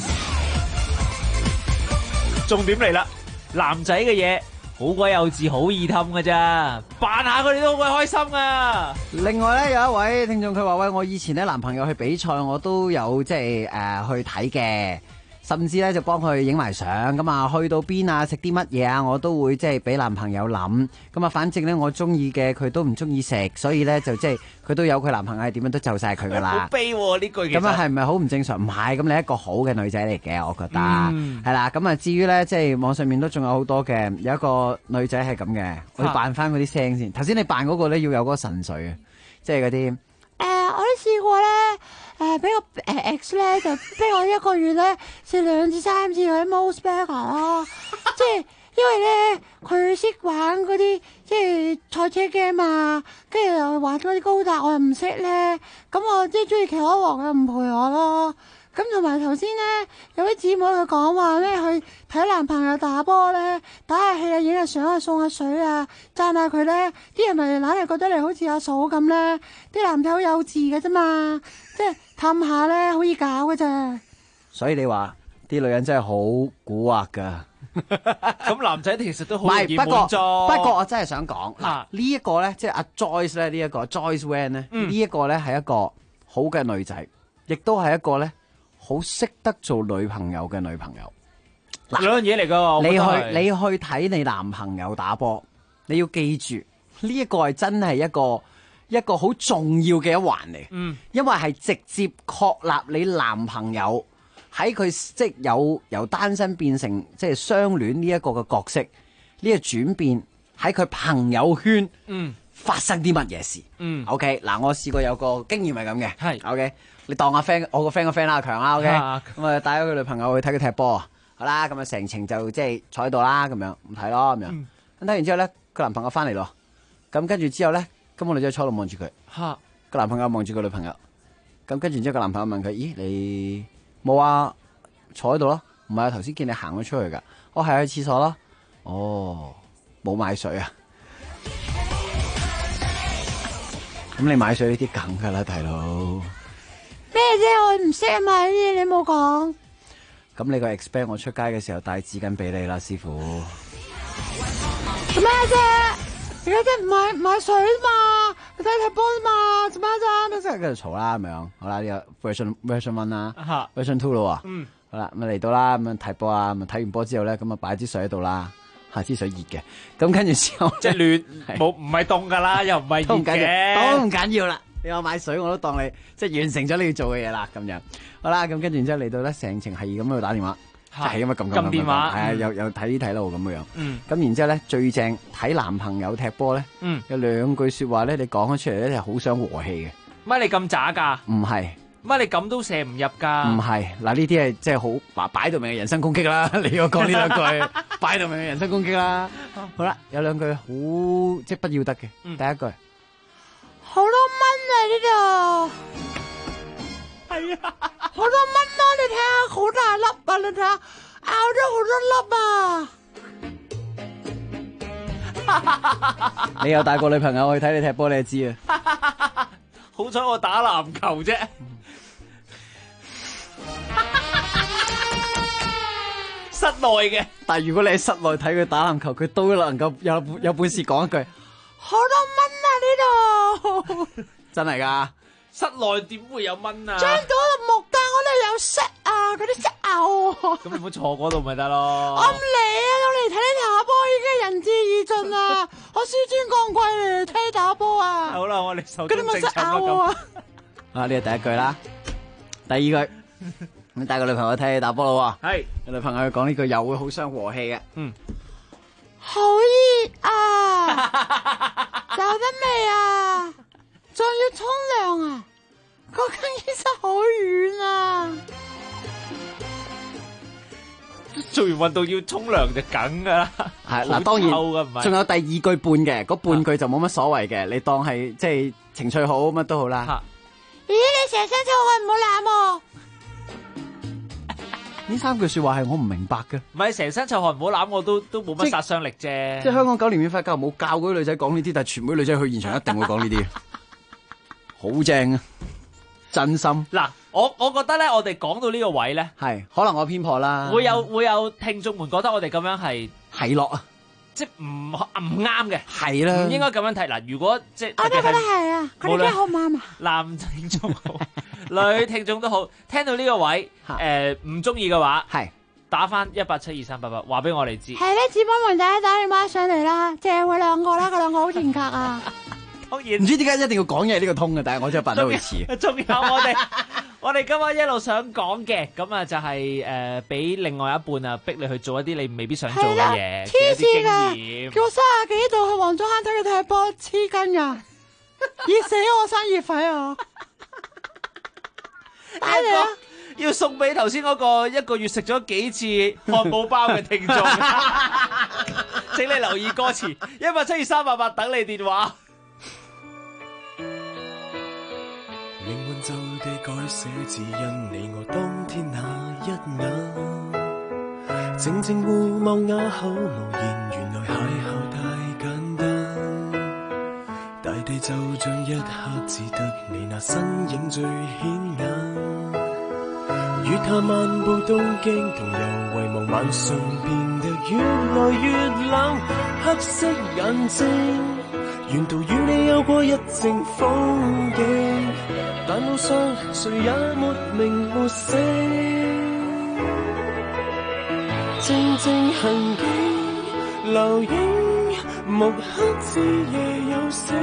重點嚟啦，男仔嘅嘢好鬼幼稚，好易氹㗎咋，扮下佢哋都好鬼開心啊。 另外咧有一位聽眾佢話喂，我以前咧男朋友去比賽，我都有即係去睇嘅。甚至咧就幫佢影埋相，咁啊去到邊啊食啲乜嘢啊，我都會即係俾男朋友諗。咁啊反正咧我中意嘅佢都唔中意食，所以咧就即係佢都有佢男朋友係點樣都就晒佢噶啦。 好悲喎呢句。 咁啊係唔係好唔正常？唔係，咁你係一個好嘅女仔嚟嘅，我覺得係啦。咁啊至於咧即係網上面都仲有好多嘅，有一個女仔係咁嘅，我要扮翻嗰啲聲先。頭先你扮嗰個咧要有嗰個神髓啊，即係嗰啲。 我都試過咧，俾個ex 咧就逼我1個月咧食2至3次嗰啲 Mos Burger 咯，即係因為咧佢識玩嗰啲即係賽車 game 啊，跟住又玩嗰啲高達，我又唔識咧，咁我即係中意騎鵝王又唔陪我咯。咁同埋頭先咧，有啲姊妹佢講話咩去睇男朋友打波咧，打下氣啊，影下相啊，送下水啊，讚下佢咧，啲人咪懶係覺得你好似阿嫂咁咧，啲男仔好幼稚嘅啫嘛，即係氹下咧好易搞嘅啫。 所以你話啲女人真係好蠱惑噶。 咁男仔其實都好容易滿足。 不過我真係想講嗱，呢一個咧即係阿 Joyce 咧呢一個 Joyce Wan 咧呢一個咧係一個好嘅女仔，亦都係一個咧好識得做女朋友嘅女朋友。 兩樣嘢嚟噶。 你去睇你男朋友打波，你要記住呢一個係真係一個好重要嘅一環嚟。因為係直接確立你男朋友喺佢即係由單身變成即係相戀呢一個嘅角色，呢個轉變喺佢朋友圈發生啲乜嘢事。OK 嗱，我試過有個經驗係咁嘅。係 OK。你當阿 friend， 我個 friend 個 friend 阿強啦 ，OK， 咁啊帶咗佢女朋友去睇佢踢波，好啦，咁啊成程就即係坐喺度啦，咁樣唔睇咯，咁樣，咁睇完之後咧，佢男朋友翻嚟咯，咁跟住之後咧，咁個女仔坐度望住佢，個男朋友望住個女朋友，咁跟住之後個男朋友問佢：咦，你冇啊？坐喺度咯，唔係啊，頭先見你行咗出去噶，我係去廁所咯，哦，冇買水啊，咁你買水呢啲梗噶啦，大佬。 咩啫？我唔識啊嘛，呢啲你冇講。 咁你個 expect 我出街嘅時候帶紙巾俾你啦，師傅。 做咩啫？而家真係買水嘛，你睇踢波嘛，做咩啫？ 都真係繼續嘈啦，咁樣。好啦，呢個 version 1啦，version 2咯。好啦，咁嚟到啦，咁樣睇波啊，咁睇完波之後咧，咁啊擺支水喺度啦，係支水熱嘅。咁跟住之後， 即係暖，唔係凍噶啦，又唔係熱嘅， 都唔緊要啦。你話買水我都當你即係完成咗你要做嘅嘢啦，咁樣好啦，咁跟住然之後嚟到咧，成程係咁去打電話，係咁啊撳電話， 係啊，又睇睇路咁樣。咁然之後咧，最正睇男朋友踢波咧，有2句說話咧，你講咗出嚟咧，係好想和氣嘅。 乜你咁渣噶？唔係。 乜你咁都射唔入噶？ 唔係，嗱呢啲係即係好擺到明嘅人身攻擊啦！你要講呢2句，擺到明嘅人身攻擊啦。好啦，有2句好即係不要得嘅。第一句。 好多蚊啊！呢度係啊，好多蚊咯！你睇下，好大粒啊！你睇下，咬咗好多粒啊！ 你有帶過女朋友去睇你踢波，你就知啊。 好彩我打籃球啫。室內嘅， 但係如果你喺室內睇佢打籃球，佢都能夠有本事講一句。 好多蚊啊！呢度真係噶， 室內點會有蚊啊？ 張嗰度木架嗰度有虱啊，嗰啲虱咬。 咁你唔好坐嗰度咪得咯。 我唔嚟啊！我嚟睇你打波已經仁至義盡啊！我紆尊降貴嚟睇你打波啊！ 好啦，我哋手嗰啲咪虱咬我啊！ 啊，呢係第一句啦，第二句，你帶個女朋友睇你打波咯喎。 係， 女朋友講呢句又會好傷和氣嘅。 好熱啊！走得未啊？仲要沖涼啊？嗰間醫生好遠啊！ 做完運動要沖涼就梗噶啦。 係嗱，當然仲有第二句半嘅，嗰半句就冇乜所謂嘅，你當係即係情趣好乜都好啦。 咦，你成身臭汗唔好攬我！ 呢三句說話係我唔明白嘅。 唔係成身臭汗唔好攬我都冇乜殺傷力啫。 即係香港9年免費教育冇教嗰啲女仔講呢啲，但係全部女仔去現場一定會講呢啲，好正啊！真心嗱，我覺得咧，我哋講到呢個位咧， 係可能我偏頗啦， 會有聽眾們覺得我哋咁樣係落啊， 即係唔啱嘅， 係啦， 唔應該咁樣睇。嗱，如果即係我都覺得係啊，佢哋真係好唔啱啊！ 男聽眾好，女聽眾都好，聽到呢個位唔中意嘅話， 係打翻1872388，話俾我哋知。 係咧，子幫門仔打電話上嚟啦，借佢兩個啦，佢兩個好賤格啊！ 當然唔知點解一定要講嘢呢個通嘅，但係我真係扮得好似。 仲有我哋今晚一路想講嘅，咁啊就係俾另外一半啊逼你去做一啲你未必想做嘅嘢， 黐線噶， 叫叫我30幾度去黃竹坑睇佢踢波，黐筋噶，熱死我生熱痱啊！打你啊！ 要送俾頭先嗰個1個月食咗幾次漢堡包嘅聽眾，請你留意歌詞，1872388等你電話。 命運就地改寫，只因你我當天那一眼，靜靜互望啞口無言，原來邂逅太簡單。大地就像一刻只得你那身影最顯眼，月下漫步到驚動，又遺忘晚上變得越來越冷，黑色眼睛。沿途與你有過一程風景，但路上誰也沒名沒姓。靜靜行徑，留影，木刻至夜有聲。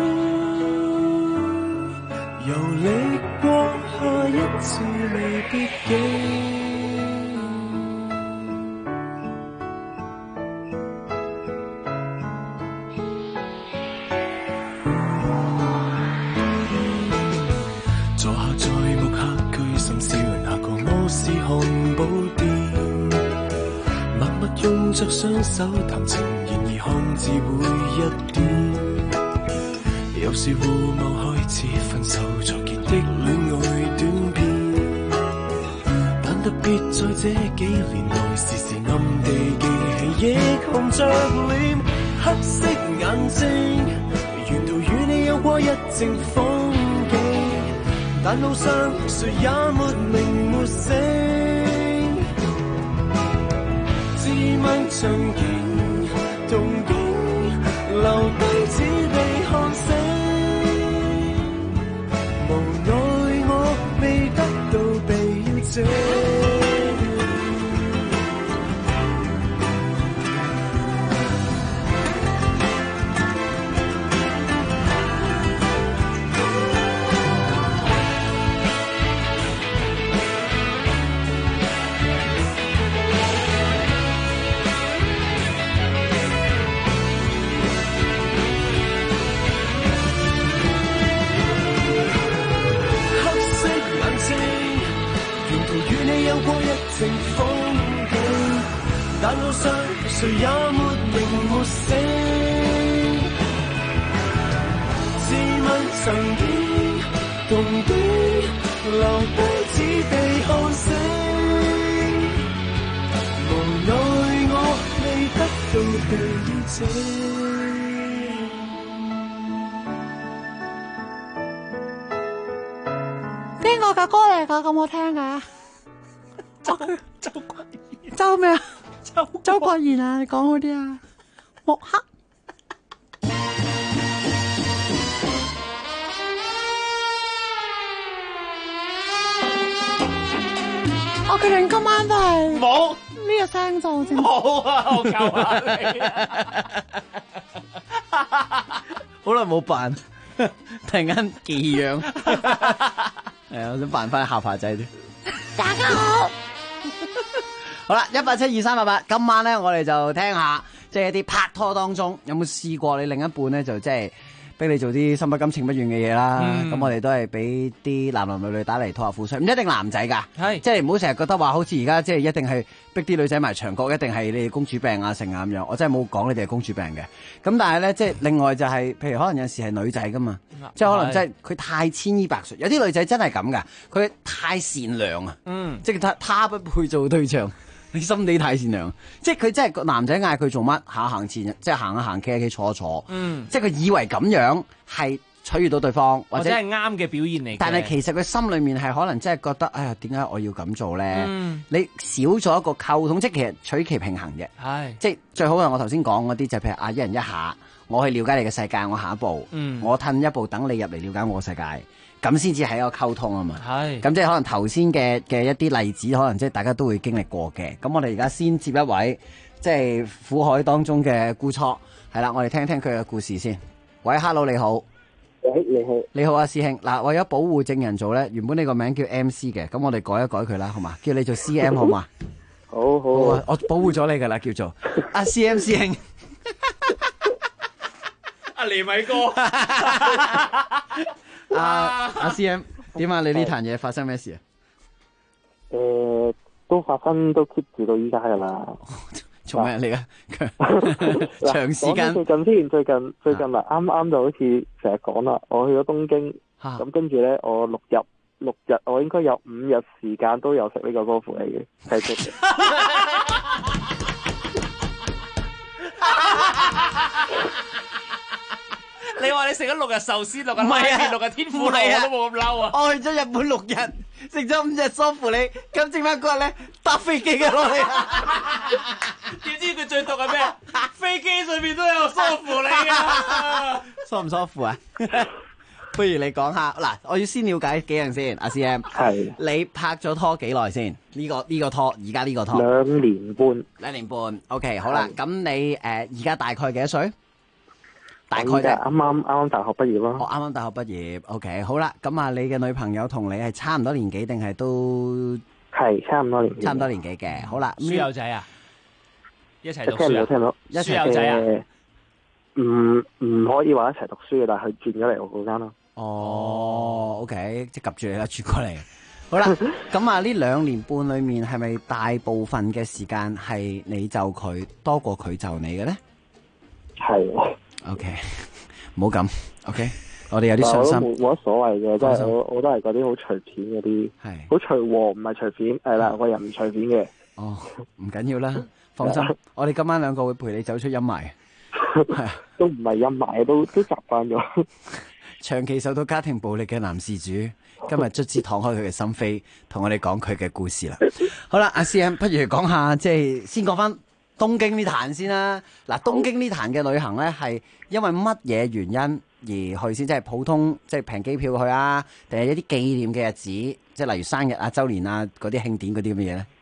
遊歷過下一次未必經。用着雙手談情，然而看字會一點。有時互望開始分手，才結的戀愛短片。但特別在這幾年內，時時暗地記起，亦紅着臉。黑色眼睛，沿途與你有過一程風景，但路上誰也沒名沒姓。自問場景動景，留低只被看醒。無奈我未得到被邀請。有過一程風景，但路上誰也沒名沒姓。自問曾經動經，留低只被看醒。無奈我未得到被邀請。 邊個嘅歌嚟㗎？咁好聽㗎？周國賢，周咩啊？周國賢啊！你講嗰啲啊，木刻。 決定今晚都係冇呢個聲做先。 冇啊！我求下你。 好耐冇扮，突然間寄樣。我想扮翻下巴仔啲。 大家好。 好啦，1872388，今晚咧我哋就聽下，即係一啲拍拖當中有冇試過你另一半咧就即係逼你做啲心不甘情不願嘅嘢啦。咁我哋都係俾啲男男女女打嚟吐下苦水，唔一定男仔㗎，即係唔好成日覺得話好似而家即係一定係逼啲女仔埋牆角，一定係你哋公主病啊成啊咁樣。我真係冇講你哋係公主病嘅。咁但係咧，即係另外就係，譬如可能有時係女仔㗎嘛，即係可能即係佢太千依百順，有啲女仔真係咁㗎，佢太善良啊，即係他不配做對象。你心地太善良，即係佢真係個男仔嗌佢做乜行前，即係行一行企企坐一坐，即係佢以為咁樣係取悅到對方，或者係啱嘅表現嚟。 但係其實佢心裏面係可能真係覺得，哎呀，點解我要咁做咧？你少咗一個溝通，即係其實取其平衡嘅。即係最好係我頭先講嗰啲，就譬如一人一下，我去了解你嘅世界，我下一步，我褪一步等你入嚟了解我嘅世界。咁先至係一個溝通啊嘛，咁即係可能頭先嘅一啲例子，可能即係大家都會經歷過嘅。咁我哋而家先接一位，即係苦海當中嘅孤雛，係啦，我哋聽聽佢嘅故事先。喂 ，Hello， 你好， 你好， 你好啊，師兄。嗱，為咗保護證人做咧，原本你個名叫 MC 嘅，咁我哋改一改佢啦，好嘛？叫你做 CM 好嘛？ 好啊， 我保護咗你噶啦，叫做阿 CM 師兄。 阿黎米哥。 阿 CM 點啊？你呢壇嘢發生咩事啊？ 都發生都 keep 住到依家噶啦。 做咩嚟啊？長時間最近嗱，啱就好似成日講啦，我去咗東京，咁跟住咧，我6日，我應該有5日時間都有食呢個歌芙莉嘅，係食嘅。 你話你食咗6日壽司，6日拉麵，6日天婦羅，我都冇咁嬲啊！ 我去咗日本6日，食咗5日梳芙莉，咁剩翻嗰日咧搭飛機嘅落嚟。 點知佢最毒係咩？飛機上面都有梳芙莉啊！ 梳唔梳芙啊？不如你講下嗱，我要先了解幾樣先。阿 CM， 係你拍咗拖幾耐先？呢個拖，而家呢個拖 2年半。 2年半 ，OK， 好啦。咁你而家大概幾多歲？大概啫， 啱啱大學畢業咯。 我啱啱大學畢業 ，OK， 好啦。咁啊，你嘅女朋友同你係差唔多年紀定係都係差唔多年紀？差唔多年紀嘅。好啦， 書友仔啊，一齊讀書啊， 聽到書友仔啊， 唔可以話一齊讀書嘅，但係佢轉咗嚟我嗰間咯。 哦 ，OK， 即係及住你啦，轉過嚟。好啦，咁啊，呢2年半裏面係咪大部分嘅時間係你就佢多過佢就你嘅咧？ 係。 OK， 唔好咁 ，OK， 我哋有啲傷心。 冇乜所謂嘅，即係我都係嗰啲好隨便嗰啲，係好隨和，唔係隨便，係啦，個人唔隨便嘅。 哦，唔緊要啦，放心，我哋今晚2個會陪你走出陰霾。係啊， 都唔係陰霾，都習慣咗。 長期受到家庭暴力嘅男事主，今日卒之敞開佢嘅心扉，同我哋講佢嘅故事啦。好啦，阿 CM， 不如講下，即係先講翻東京呢壇先啦。嗱，東京呢壇嘅旅行咧，係因為乜嘢原因而去先？即係普通，即係平機票去啊，定係一啲紀念嘅日子，即係例如生日啊、周年啊嗰啲慶典嗰啲咁嘅嘢咧？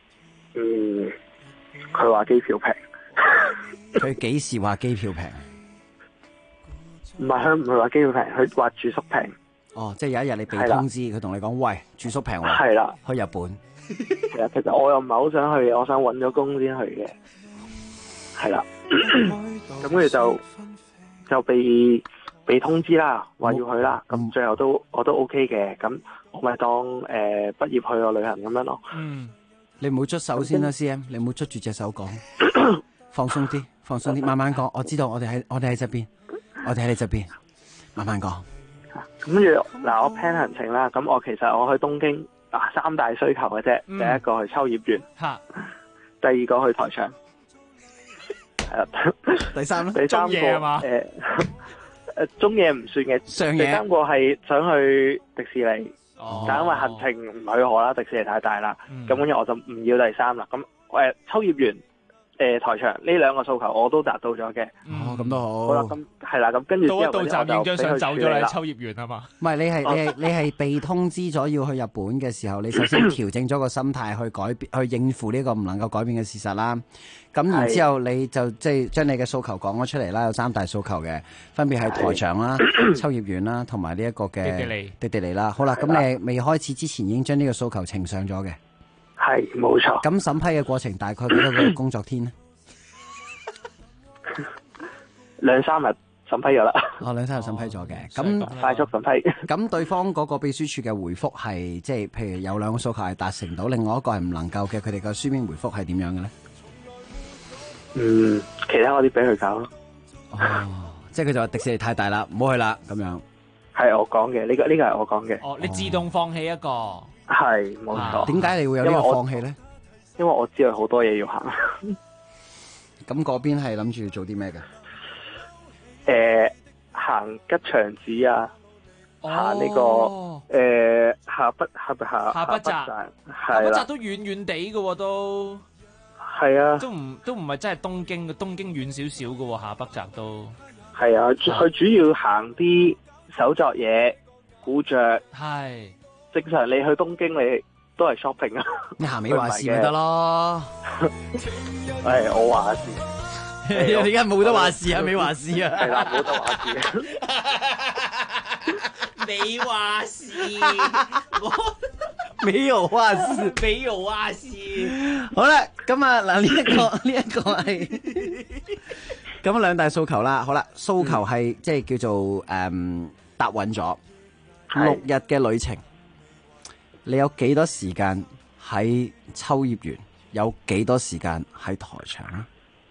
佢話機票平。 佢幾時話機票平？ 唔係，佢唔係話機票平，佢話住宿平。 哦，即係有一日你被通知，佢同你講，喂，住宿平喎。 係啦， 去日本。 係啊，其實我又唔係好想去，我想揾咗工先去嘅。係啦，咁佢就被通知啦，話要去啦。咁最後我都 OK 嘅，咁我咪當畢業去個旅行咁樣咯。 你唔好捽手先啦，CM， 你唔好捽住隻手講，放鬆啲，慢慢講。我知道我哋喺側邊，我哋喺你側邊，慢慢講。 咁住嗱，我 plan 行程啦。咁我其實我去東京3大需求嘅啫。第一個去秋葉原，第二個去台場。 第三咧？ 第三個係嘛？中野唔算嘅。第三個係想去迪士尼，但因為行程唔許可啦，迪士尼太大啦。咁跟住我就唔要第三啦。咁秋葉原台場呢兩個訴求我都達到咗嘅。 哦，咁都好。 好啦，咁係啦，咁跟住之後到站已經想走咗啦，秋葉原係嘛？ 唔係你係被通知咗要去日本嘅時候，你首先調整咗個心態去改變，去應付呢個唔能夠改變嘅事實啦。咁然之後你就即係將你嘅訴求講咗出嚟啦，有3大訴求嘅，分別係台場啦、秋葉原啦，同埋呢一個嘅迪士尼啦。好啦，咁你未開始之前已經將呢個訴求呈上咗嘅。 係冇錯。 咁審批嘅過程大概幾多個工作天呢 ？2-3日審批咗啦。 哦，2-3日審批咗嘅。咁快速審批。 咁對方嗰個秘書處嘅回覆係即係，譬如有2個訴求係達成到，另外一個係唔能夠嘅，佢哋嘅書面回覆係點樣嘅咧？ 其他嗰啲俾佢搞咯。 哦，即係佢就話迪士尼太大啦，唔好去啦咁樣。 係我講嘅，呢個係我講嘅。 哦，你自動放棄一個。 係冇錯。 點解你會有呢個放棄咧？ 因為我知道好多嘢要行。 咁嗰邊係諗住做啲咩嘅？ 行吉祥寺啊，行呢個下北站， 下北站都遠遠地嘅喎都。 係啊， 都唔係真係東京嘅，東京遠少少嘅喎，下北澤都。 係啊，佢主要行啲手作嘢、古着。 係。 正常你去東京你都係 shopping 啊。 你行美華士咪得咯。 係我話事。 你而家冇得話事啊，美華士啊。 係啦，冇得話事。 美華士。 沒有話事， 沒有話事。 好啦，咁啊嗱，呢一個係咁2大訴求啦。好啦，訴求係即係叫做答允咗6日嘅旅程。你有幾多時間喺秋葉原？有幾多時間喺台場啊？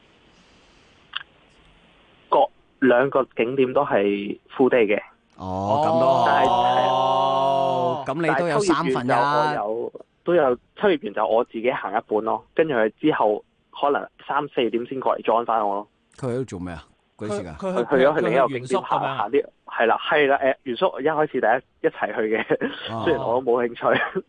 各2個景點都係 full day 嘅。 哦，咁都好。咁你都有1/3。 都有秋葉原就我自己行一半咯，跟住佢之後可能3-4點先過嚟 join 翻我咯。 佢喺度做咩啊？嗰啲時間佢去咗去另一個景點行啲，係啦，原宿一開始一齊去嘅，雖然我都冇興趣。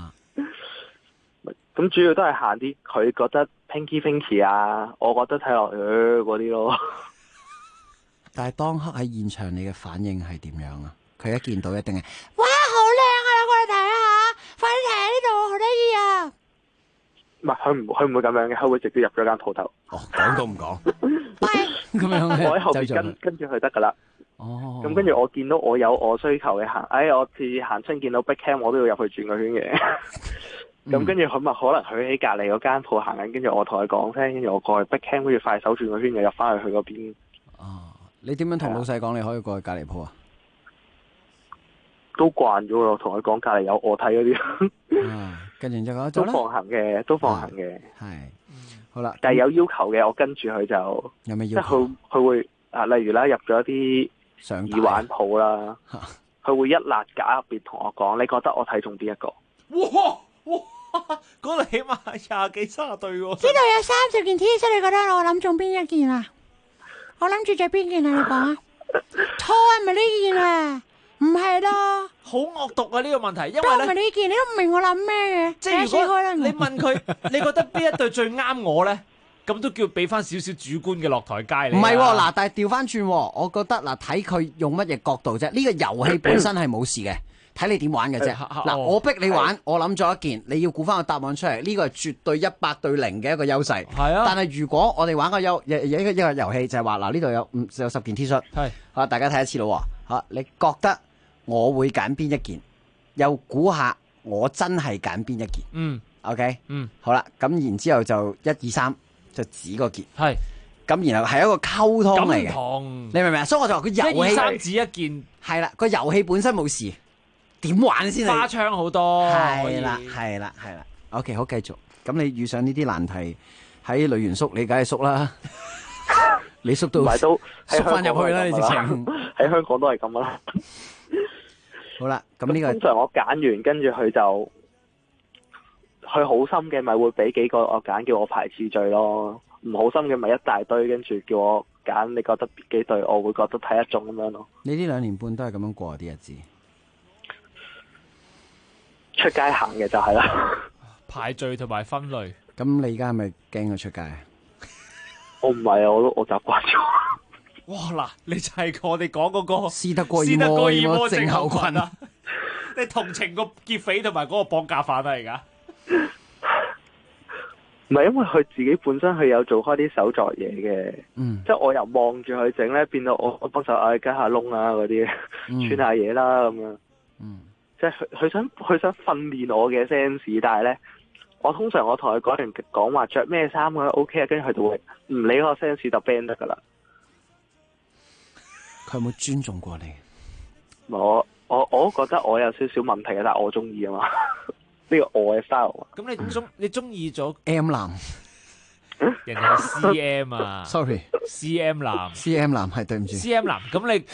咁主要都係行啲佢覺得 Pinky 啊，我覺得睇落去嗰啲咯。 但係當刻喺現場你嘅反應係點樣啊？佢一見到一定係哇，好靚啊！你過嚟睇下，快啲睇下呢度，好得意啊！ 唔係佢唔會咁樣嘅，佢會直接入咗間鋪頭。 哦，講都唔講。咁樣我喺後邊跟住佢得噶啦。哦。咁跟住我見到我有我需求嘅行，我次行親見到 Big Cam 我都要入去轉個圈嘅。咁跟住佢咪可能佢喺隔離嗰間鋪行緊，跟住我同佢講聲，跟住我過去 Big Cam 跟住快手轉個圈，又入翻去佢嗰邊。 哦。你點樣同老細講你可以過去隔離鋪啊？ 都慣咗咯，同佢講隔離有我睇嗰啲。 跟住就講都放行嘅，都放行嘅。 係。好啦。 但係有要求嘅，我跟住佢就有咩要求？ 即係佢會例如啦，入咗一啲耳環鋪啦，佢會一辣架入邊同我講，你覺得我睇中邊一個？ 哇！嗰度起碼20幾30對喎。 呢度有30件 T 恤，你覺得我諗中邊一件啊？我諗住着邊件啊？你講啊？錯啊，唔係呢件啊？唔係咯， 好惡毒啊！呢個問題，因為咧， 都唔係呢件，你都唔明我諗咩嘅。 即係如果你問佢，你覺得邊一對最啱我咧？咁都叫俾翻少少主觀嘅落台階你。 唔係嗱，但係調翻轉，我覺得嗱，睇佢用乜嘢角度啫。呢個遊戲本身係冇事嘅，睇你點玩嘅啫。嗱，我逼你玩，我諗咗一件，你要估翻個答案出嚟。呢個係絕對100對0嘅一個優勢。係啊。但係如果我哋玩個一個遊戲就係話嗱，呢度有10件 T 恤。係。好，大家睇一次咯。好，你覺得我會揀邊一件？又估下我真係揀邊一件？嗯。OK。嗯。好啦，咁然之後就1、2、3。就指個件，係咁，然後係一個溝通嚟嘅，你明唔明啊？所以我就話佢遊戲1、2、3指一件，係啦，個遊戲本身冇事，點玩先？ 花槍好多， 係啦。OK， 好，繼續。咁你遇上呢啲難題喺女元宿，你梗係縮啦，你縮到縮翻入去啦，你直情喺香港都係咁啦。 好啦，咁呢個通常我揀完，跟住佢就。佢好心嘅咪會俾幾個我揀，叫我排次序咯。唔好心嘅咪一大堆，跟住叫我揀。你覺得幾對，我會覺得睇一種咁樣咯。 你呢2年半都係咁樣過啲日子， 出街行嘅就係啦。 排序同埋分類。 咁你而家係咪驚佢出街？ 我唔係啊，我習慣咗。 哇嗱，你就係我哋講嗰個斯德哥爾摩症候群啊！你同情個劫匪同埋嗰個綁架犯啊！而家唔係因為佢自己本身佢有做開啲手作嘢嘅，即係我又望住佢整咧，變到我幫手加下窿啊嗰啲，穿下嘢啦咁樣。即係佢想訓練我嘅 sense， 但係咧，我通常我同佢講話着咩衫佢 OK 啊，跟住佢就會唔理我 sense 就 ban 得噶啦。 佢有冇尊重過你？ 我都覺得我有少少問題嘅，但係我中意啊嘛。呢個我嘅 style。 咁你中意咗 M 男？ 人哋係 CM 啊 ，sorry，CM 男 ，CM 男係對唔住。 CM 男，咁你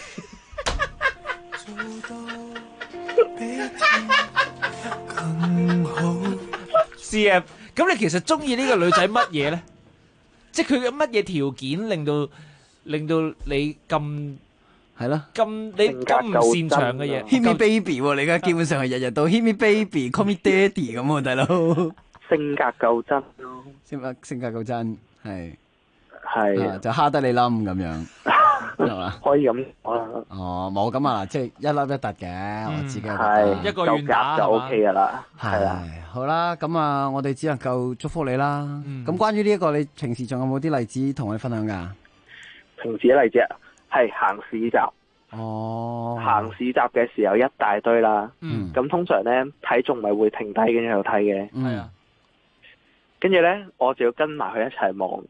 CM，咁你其實中意呢個女仔乜嘢咧？即係佢嘅乜嘢條件令到你咁係咯？ 你咁唔擅長嘅嘢 ，Hit me baby 喎！你而家基本上係日日都 Hit me baby，call me daddy 咁喎，大佬。 性格夠真咯， 性格夠真，係就蝦得你冧咁樣，係嘛？ 可以咁講啦。 哦，冇咁啊，即係一粒一突嘅，我自己係一個願打就 OK 噶啦，係啦。 好啦，咁啊，我哋只能夠祝福你啦。咁關於呢一個，你平時仲有冇啲例子同我哋分享噶？ 平時嘅例子係行市集。 哦， 行市集嘅時候一大堆啦。咁通常咧睇仲咪會停低跟住喺度睇嘅。 係啊。 跟住咧，我就要跟埋佢一齊望，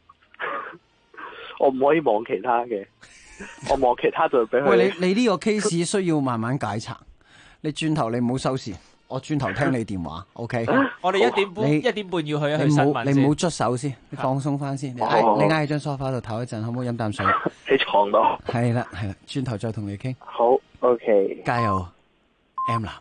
我唔可以望其他嘅，我望其他就會俾佢。 喂，你呢個 case 需要慢慢解拆，你轉頭你唔好收線，我轉頭聽你電話，OK？ 我哋1點半要去一去新聞先。 你唔好捽手先，你放鬆翻先，你挨喺張梳化度唞一陣，好唔好？飲啖水。 喺床度。 係啦，轉頭再同你傾。 好 ，OK。 加油 ，M 男。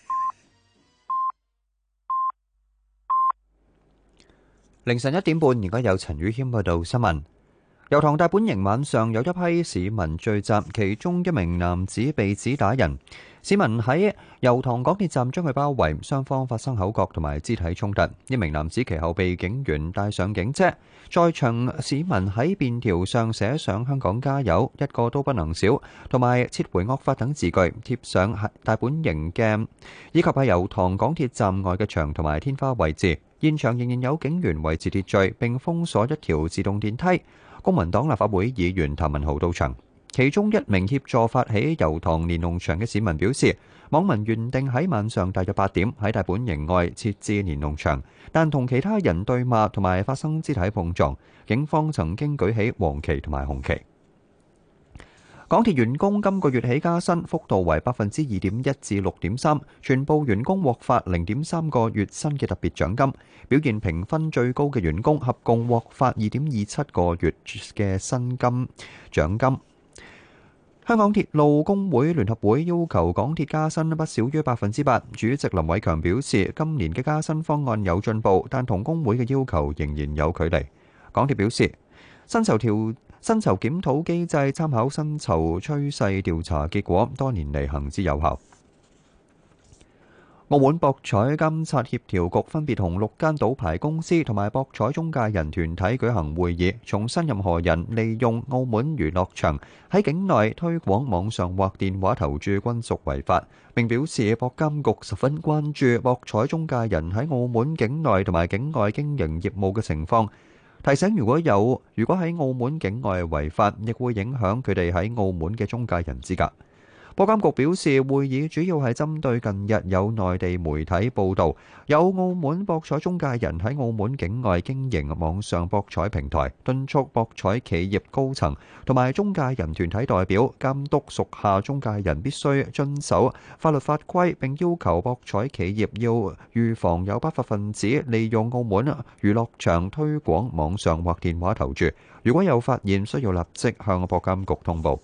凌晨1點半，而家有陳宇謙報道新聞。油塘大本營晚上有一批市民聚集，其中一名男子被指打人。市民喺油塘港鐵站將佢包圍，雙方發生口角同埋肢體衝突。一名男子其後被警員帶上警車，在場市民喺便條上寫上香港加油，一個都不能少，同埋撤回惡法等字句，貼上大本營嘅以及喺油塘港鐵站外嘅牆同埋天花位置。現場仍然有警員維持秩序，並封鎖一條自動電梯。公民黨立法會議員譚文豪到場。其中一名協助發起油塘連儂牆嘅市民表示，網民原定喺晚上大約8點喺大本營外設置連儂牆，但同其他人對罵同埋發生肢體碰撞，警方曾經舉起黃旗同埋紅旗。港鐵員工今個月起加薪，幅度為2.1%至6.3%，全部員工獲發0.3個月薪嘅特別獎金。表現評分最高嘅員工合共獲發2.27個月嘅薪金獎金。香港鐵路工會聯合會要求港鐵加薪不少於8%。主席林偉強表示，今年嘅加薪方案有進步，但同工會嘅要求仍然有距離。港鐵表示，薪酬檢討機制參考薪酬趨勢調查結果，多年嚟行之有效。澳門博彩監察協調局分別同6間賭牌公司同埋博彩中介人團體舉行會議，重申任何人利用澳門娛樂場喺境內推廣網上或電話投注均屬違法。並表示博監局十分關注博彩中介人喺澳門境內同埋境外經營業務嘅情況，提醒如果喺澳門境外違法，亦會影響佢哋喺澳門嘅中介人資格。博監局表示，會議主要係針對近日有內地媒體報導，有澳門博彩中介人喺澳門境外經營網上博彩平台，敦促博彩企業高層同埋中介人團體代表監督屬下中介人必須遵守法律法規，並要求博彩企業要預防有不法分子利用澳門娛樂場推廣網上或電話投注。如果有發現，需要立即向博監局通報。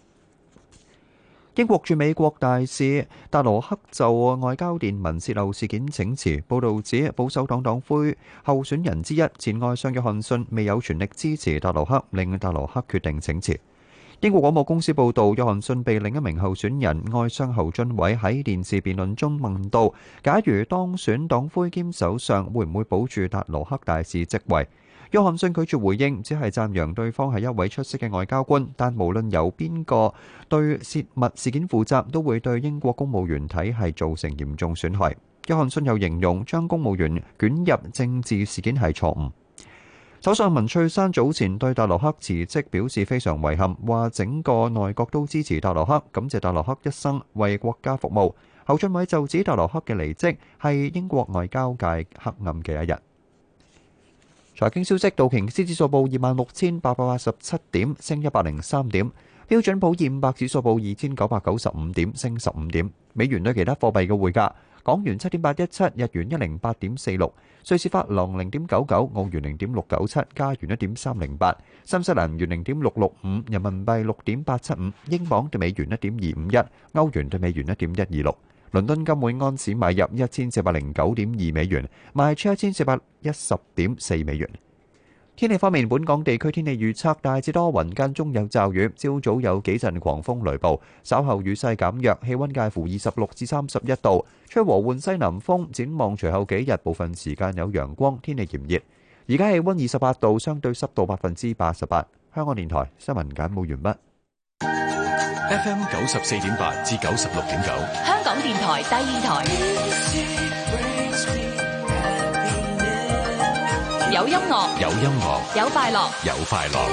英國駐美國大使達羅克就外交電文洩漏事件請辭，報導指保守黨黨魁候選人之一前外相約翰遜未有全力支持達羅克，令達羅克決定請辭。 英國廣播公司報導，約翰遜被另一名候選人外相侯俊偉喺電視辯論中問到，假如當選黨魁兼首相，會唔會保住達羅克大使職位？約翰遜拒絕回應，只係讚揚對方係一位出色嘅外交官，但無論由邊個對泄密事件負責，都會對英國公務員體系造成嚴重損害。約翰遜又形容將公務員捲入政治事件係錯誤。首相文翠珊早前對達羅克辭職表示非常遺憾，話整個內閣都支持達羅克，感謝達羅克一生為國家服務。侯俊偉就指達羅克嘅離職係英國外交界黑暗嘅一日。財經消息，道瓊斯指數報26,887點，升103點；標準普爾500指數報2,995點，升15點。美元對其他貨幣嘅匯價：港元7.817，日元108.46，瑞士法郎0.99，澳元0.697，加元1.308，新西蘭元0.665，人民幣6.875，英鎊對美元1.251，歐元對美元1.126。倫敦金每安士買入1409.2美元，賣出1410.4美元。天氣方面，本港地區天氣預測大致多雲，間中有驟雨，朝早有幾陣狂風雷暴，稍後雨勢減弱，氣溫介乎26至31度，吹和緩西南風。展望隨後幾日，部分時間有陽光，天氣炎熱。而家氣溫28度，相對濕度88%。香港電台新聞簡報完畢。 FM 94.8至96.9， 香港電台第二台，有音樂， 有音樂， 有快樂， 有快樂。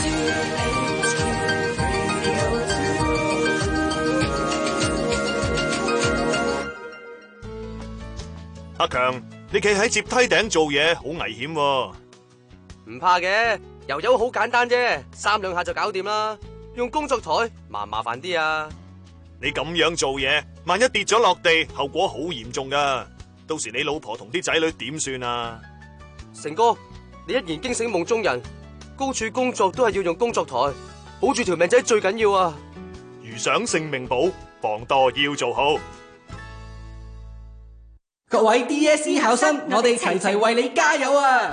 阿強，你企喺接梯頂做嘢，好危險喎。 唔怕嘅，油油好簡單啫，3兩下就搞掂啦。用工作台麻唔麻煩啲啊？ 你咁樣做嘢，萬一跌咗落地，後果好嚴重噶。到時你老婆同啲仔女點算啊？ 成哥，你一言驚醒夢中人，高處工作都係要用工作台，保住條命仔最緊要啊！ 如想性命保，防墮要做好。 各位 DSE 考生，我哋齊齊為你加油啊！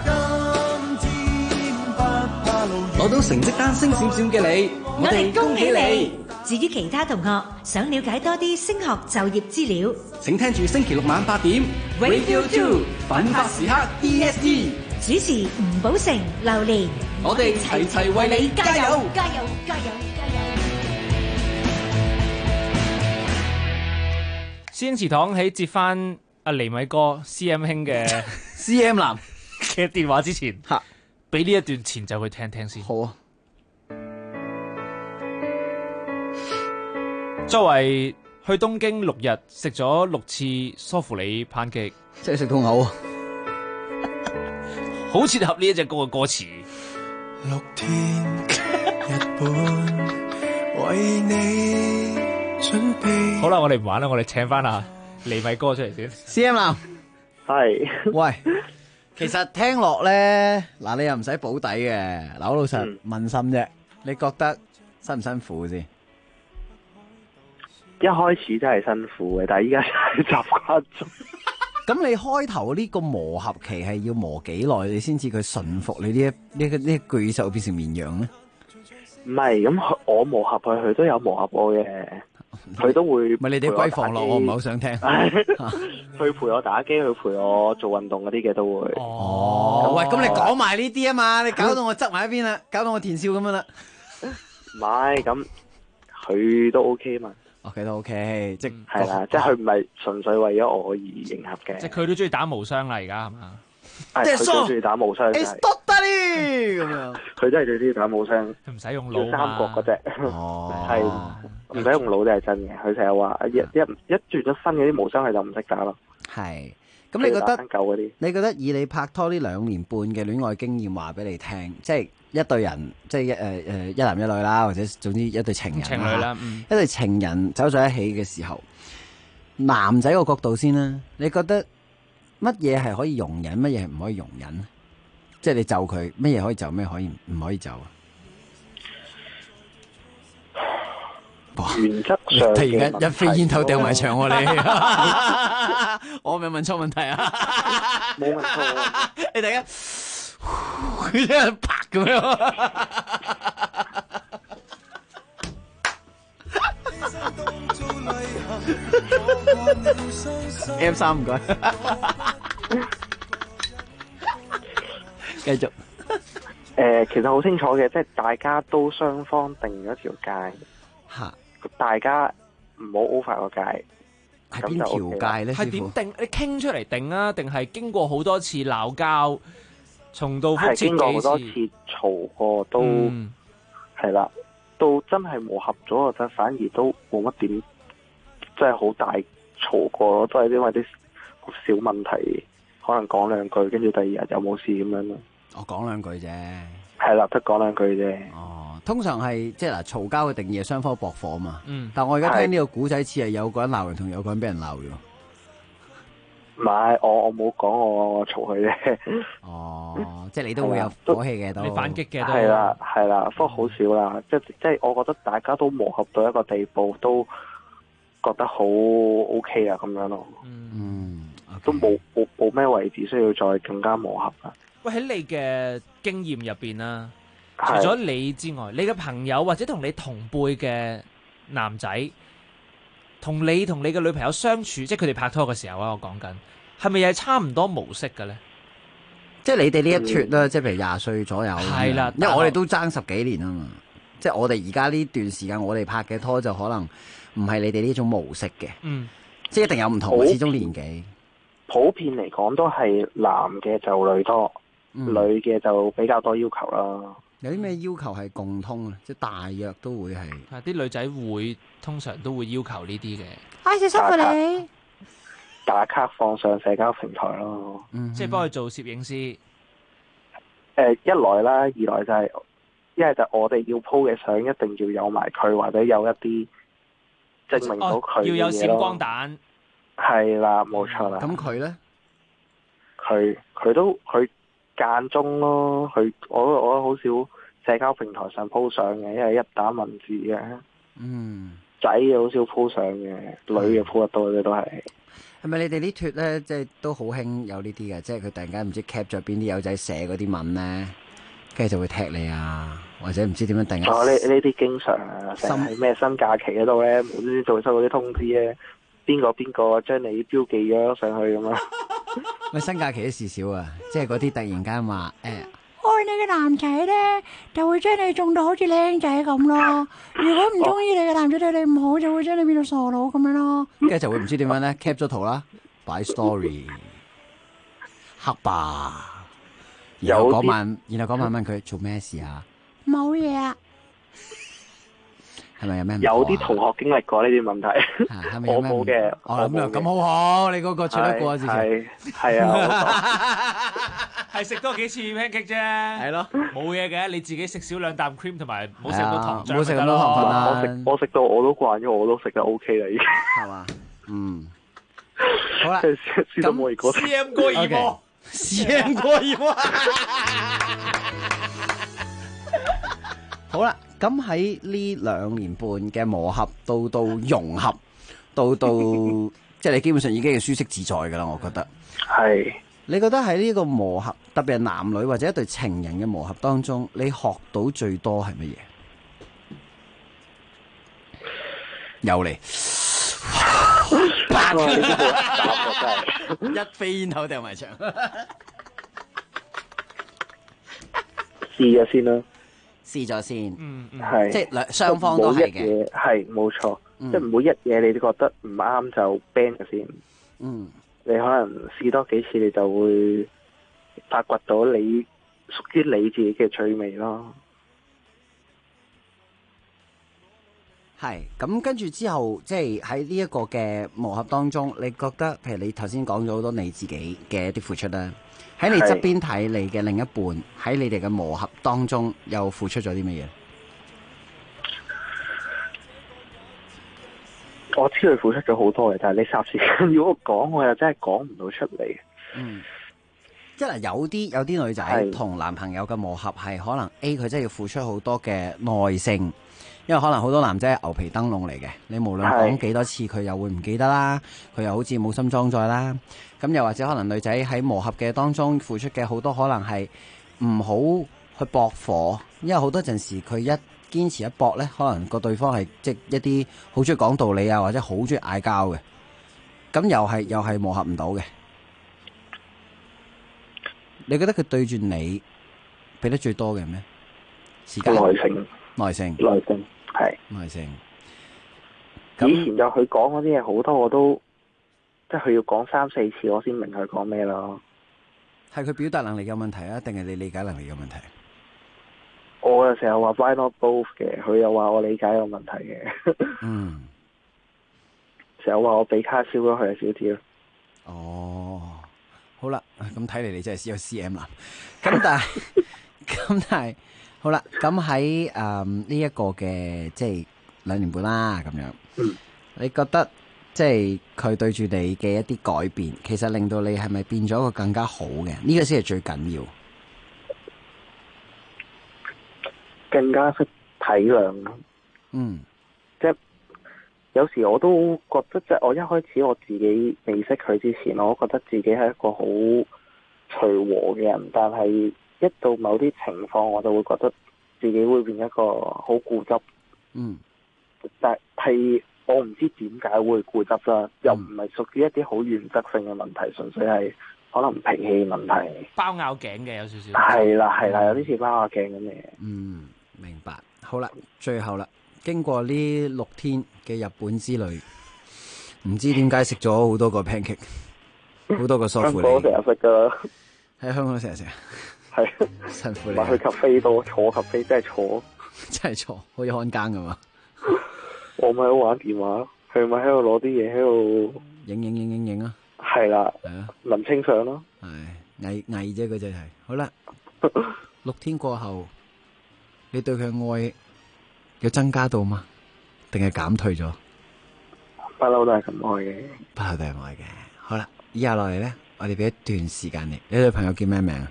攞到成績單星閃閃嘅你，我哋恭喜你！ 至於其他同學想了解多啲升學就業資料， 請聽住星期六晚8點 Radio 2奮發時刻 DSE 主持吳寶成、榴蓮， 我哋齊齊為你加油！ 加油！加油！加油！ 先祠堂喺接翻阿黎米哥 CM 兄嘅 CM 男嘅電話之前，俾呢一段前奏佢聽聽先。 好啊。 作為去東京6日，食咗6次梳芙里pan cake， 即係食到嘔啊！ 好切合呢一隻歌嘅歌詞。 6天日本為你準備。 好啦，我哋唔玩啦，我哋請翻阿黎米哥出嚟先。 CM 男， 係。 喂，其實聽落咧，嗱你又唔使保底嘅，嗱好老實問心啫，你覺得辛唔辛苦先？ 一開始真係辛苦嘅，但係依家真係習慣咗。 咁你開頭呢個磨合期係要磨幾耐，你先至佢順服你呢一句就變成綿羊咧？ 唔係，咁我磨合佢都有磨合我嘅，佢都會。 唔係你哋閨房咯，我唔係好想聽。 去陪我打機，去陪我做運動嗰啲嘅都會。 哦，喂，咁你講埋呢啲啊嘛，你搞到我側埋一邊啦，搞到我田少咁樣啦。 唔係，咁佢都 OK 嘛。 佢都 OK，即係啦，即係佢唔係純粹為咗我而迎合嘅。 即係佢都中意打無雙啦，而家係嘛？ 係佢最中意打無雙。 咁樣。 佢真係最中意打無雙。 佢唔使用腦嘛。 三國嗰隻。哦。係唔使用腦都係真嘅。佢成日話一轉咗新嗰啲無雙，佢就唔識打咯。 係。咁你覺得以你拍拖呢2年半嘅戀愛經驗話俾你聽，即係一對人，即係一男一女啦，或者總之一對情人啦，一對情人走在一起嘅時候，男仔個角度先啦，你覺得乜嘢係可以容忍，乜嘢係唔可以容忍？即係你就佢乜嘢可以就，咩可以唔可以就啊？ 原則上突然間一飛煙頭掉埋牆喎你，我咪問錯問題啊？ 冇問錯， 你突然間佢真係拍咁樣， M3唔該，繼續。 其實好清楚嘅，即係大家都雙方定咗條界，大家唔好 over 個界。 係邊條界咧？ 係點定？你傾出嚟定啊？定係經過好多次鬧交，重蹈覆轍幾次？ 係經過好多次嘈過都係啦，到真係磨合咗，就反而都冇乜點，即係好大嘈過咯，都係因為啲小問題，可能講兩句，跟住第二日又冇事咁樣咯。 我講兩句啫。 係啦，得講兩句啫。 哦，通常係即係嗱，嘈交嘅定義係雙方駁火嘛。 嗯。 但我而家聽呢個古仔似係有個人鬧人同有個人俾人鬧嘅。 唔係，我冇講我嘈佢啫。 哦，即係你都會有火氣嘅，都你反擊嘅都係啦，係啦，不過好少啦。即係我覺得大家都磨合到一個地步，都覺得好 OK 啊，咁樣咯。都冇咩位置需要再更加磨合啊。 喂，喺你嘅經驗入邊啦，除咗你之外，你嘅朋友或者同你同輩嘅男仔，同你嘅女朋友相處，即係佢哋拍拖嘅時候啊，我講緊，係咪又係差唔多模式嘅咧？ 即係你哋呢一脫啦，即係譬如20歲左右， 係啦， 因為我哋都爭10幾年啊嘛。即係我哋而家呢段時間，我哋拍嘅拖就可能唔係你哋呢種模式嘅，即係一定有唔同嘅，始終年紀。 普遍嚟講都係男嘅就女多，女嘅就比較多要求啦。 有啲咩要求係共通啊？即係大約都會係。 啲女仔會通常都會要求呢啲嘅。 小心啊你！ 打卡放上社交平台咯， 即係幫佢做攝影師。 一來啦，二來就係一係就我哋要 po 嘅相一定要有埋佢，或者有一啲證明到佢嘅嘢咯。 要有閃光彈。 係啦，冇錯啦。 咁佢咧？ 佢間中咯，我好少社交平台上 po 相嘅，因為一打文字嘅。仔嘅好少 po 相嘅，女嘅 po 得多嘅都係。 係咪你哋呢脱咧，即係都好興有呢啲嘅，即係佢突然間唔知 cap 咗邊啲友仔寫嗰啲文咧，跟住就會踢你啊，或者唔知點樣定。 呢啲經常啊，成日喺咩新假期嗰度咧，無端端就會收到啲通知咧，邊個將你標記咗上去咁啊？ 咪新假期都事少啊，即係嗰啲突然間話愛你嘅男仔咧，就會將你縱到好似靚仔咁咯。如果唔中意你嘅男仔對你唔好，就會將你變到傻佬咁樣咯。 跟住就會唔知點樣咧 ，cap 咗圖啦，擺 story， 黑吧。然後嗰晚問佢做咩事啊？ 冇嘢啊。 係咪有咩？ 有啲同學經歷過呢啲問題，我冇嘅。 咁好好，你嗰個出得過之前係啊， 係食多幾次 pancake 啫，係咯，冇嘢嘅，你自己食少2啖 cream 同埋唔好食到糖漿， 冇食咁多糖分啦。 我食到我都慣咗，我都食得 OK 啦，已經係嘛？好啦， 咁 CM 過二波 ，CM 過二波。好啦，咁喺呢2年半嘅磨合到融合，到即係你基本上已經係舒適自在噶啦，我覺得。 係。你覺得喺呢個磨合，特別係男女或者一對情人嘅磨合當中，你學到最多係乜嘢？又嚟，一飛煙口掉埋牆。 試咗先啦。 試咗先， 係， 即係雙方都係嘅， 係冇錯，即係唔會一嘢你都覺得唔啱就 ban 咗先，你可能試多幾次，你就會發掘到你屬於你自己嘅趣味咯。 係，咁跟住之後，即係喺呢一個嘅磨合當中，你覺得，譬如你頭先講咗好多你自己嘅一啲付出啦。喺你側邊睇你嘅另一半喺你哋嘅磨合當中又付出咗啲乜嘢？ 我知佢付出咗好多嘅，但係你霎時間如果講，我又真係講唔到出嚟。 即係有啲女仔同男朋友嘅磨合係可能 A 佢真係要付出好多嘅耐性，因為可能好多男仔係牛皮燈籠嚟嘅，你無論講幾多次佢又會唔記得啦，佢又好似冇心裝載啦。咁又或者可能女仔喺磨合嘅當中付出嘅好多可能係唔好去駁火，因為好多陣時佢一堅持一搏咧，可能個對方係即係一啲好中意講道理啊，或者好中意嗌交嘅，咁又係磨合唔到嘅。你覺得佢對住你俾得最多嘅係咩？時間、 耐性係耐性。 以前就佢講嗰啲嘢好多，我都即係佢要講3-4次，我先明佢講咩咯。 係佢表達能力有問題啊，定係你理解能力有問題？ 我又成日話 why not both 嘅，佢又話我理解有問題嘅。 嗯， 成日話我俾卡燒咗佢係少啲咯。 哦，好啦，咁睇嚟你真係有 CM 啦。咁但係好啦，咁喺呢一個嘅即係2年半啦，咁樣，你覺得即係佢對住你嘅一啲改變，其實令到你係咪變咗一個更加好嘅？呢個先係最緊要。 更加識體諒。即係有時我都覺得，即係我一開始我自己未識佢之前，我覺得自己係一個好隨和嘅人，但係一到某啲情況，我就會覺得自己會變一個好固執。但係我唔知點解會固執啦，又唔係屬於一啲好原則性嘅問題，純粹係可能脾氣問題。 包拗頸嘅有少少。 係啦，有啲似包拗頸咁嘅。 明白。好啦，最後啦，經過呢6天嘅日本之旅，唔知點解食咗好多個 pancake， 好多個梳乎厘。 香港成日食噶， 喺香港成日食。 係辛苦你。 咪去咖啡多，坐咖啡真係坐， 真係坐，好似看更噶嘛。 我咪喺度玩電話，佢咪喺度攞啲嘢喺度影啊。 係啦，文青相咯。 係偽啫，佢就係。好啦，6天過後，你對佢嘅愛有增加到嗎？定係減退咗？ 不嬲都係咁愛嘅。 不嬲都係愛嘅。好啦，以下落嚟咧，我哋俾一段時間你。你女朋友叫咩名啊？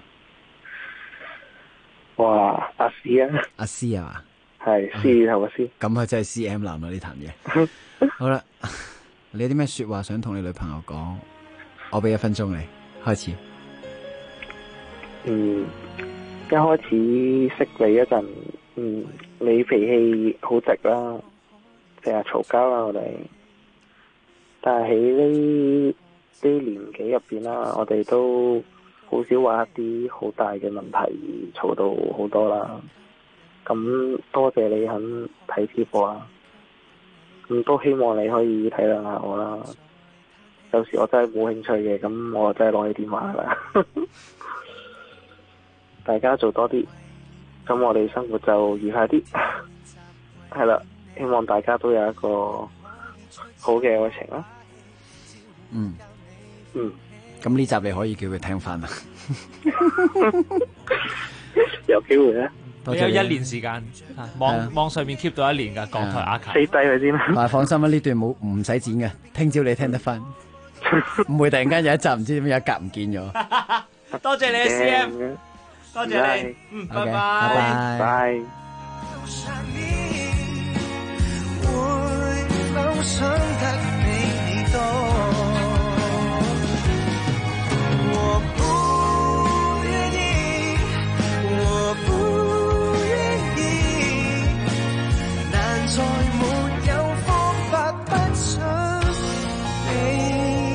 哇，阿詩啊！ 阿詩啊嘛？ 係詩頭個詩。 咁啊，真係 CM 男啦呢壇嘢。好啦，你有啲咩說話想同你女朋友講？我俾1分鐘你開始。 一開始識你嗰陣，你脾氣好直啦，成日嘈交啦，我哋。但係喺呢年紀入邊啦，我哋都好少話一啲好大嘅問題嘈到好多啦。咁多謝你肯體貼我啊！咁都希望你可以體諒下我啦。有時我真係冇興趣嘅，咁我真係攞起電話啦。大家做多啲，咁我哋生活就愉快啲。係啦，希望大家都有一個好嘅愛情啦。 咁呢集你可以叫佢聽翻啦。 有機會咧。 你有1年時間，網上面 keep 到1年噶港台 archive。 死低佢先啦。 但係放心啦，呢段唔使剪嘅，聽朝你聽得翻，唔會突然間有一集唔知點解有一格唔見咗。 多謝你 CM， 多謝你，拜拜。 拜。 再沒有方法不想你，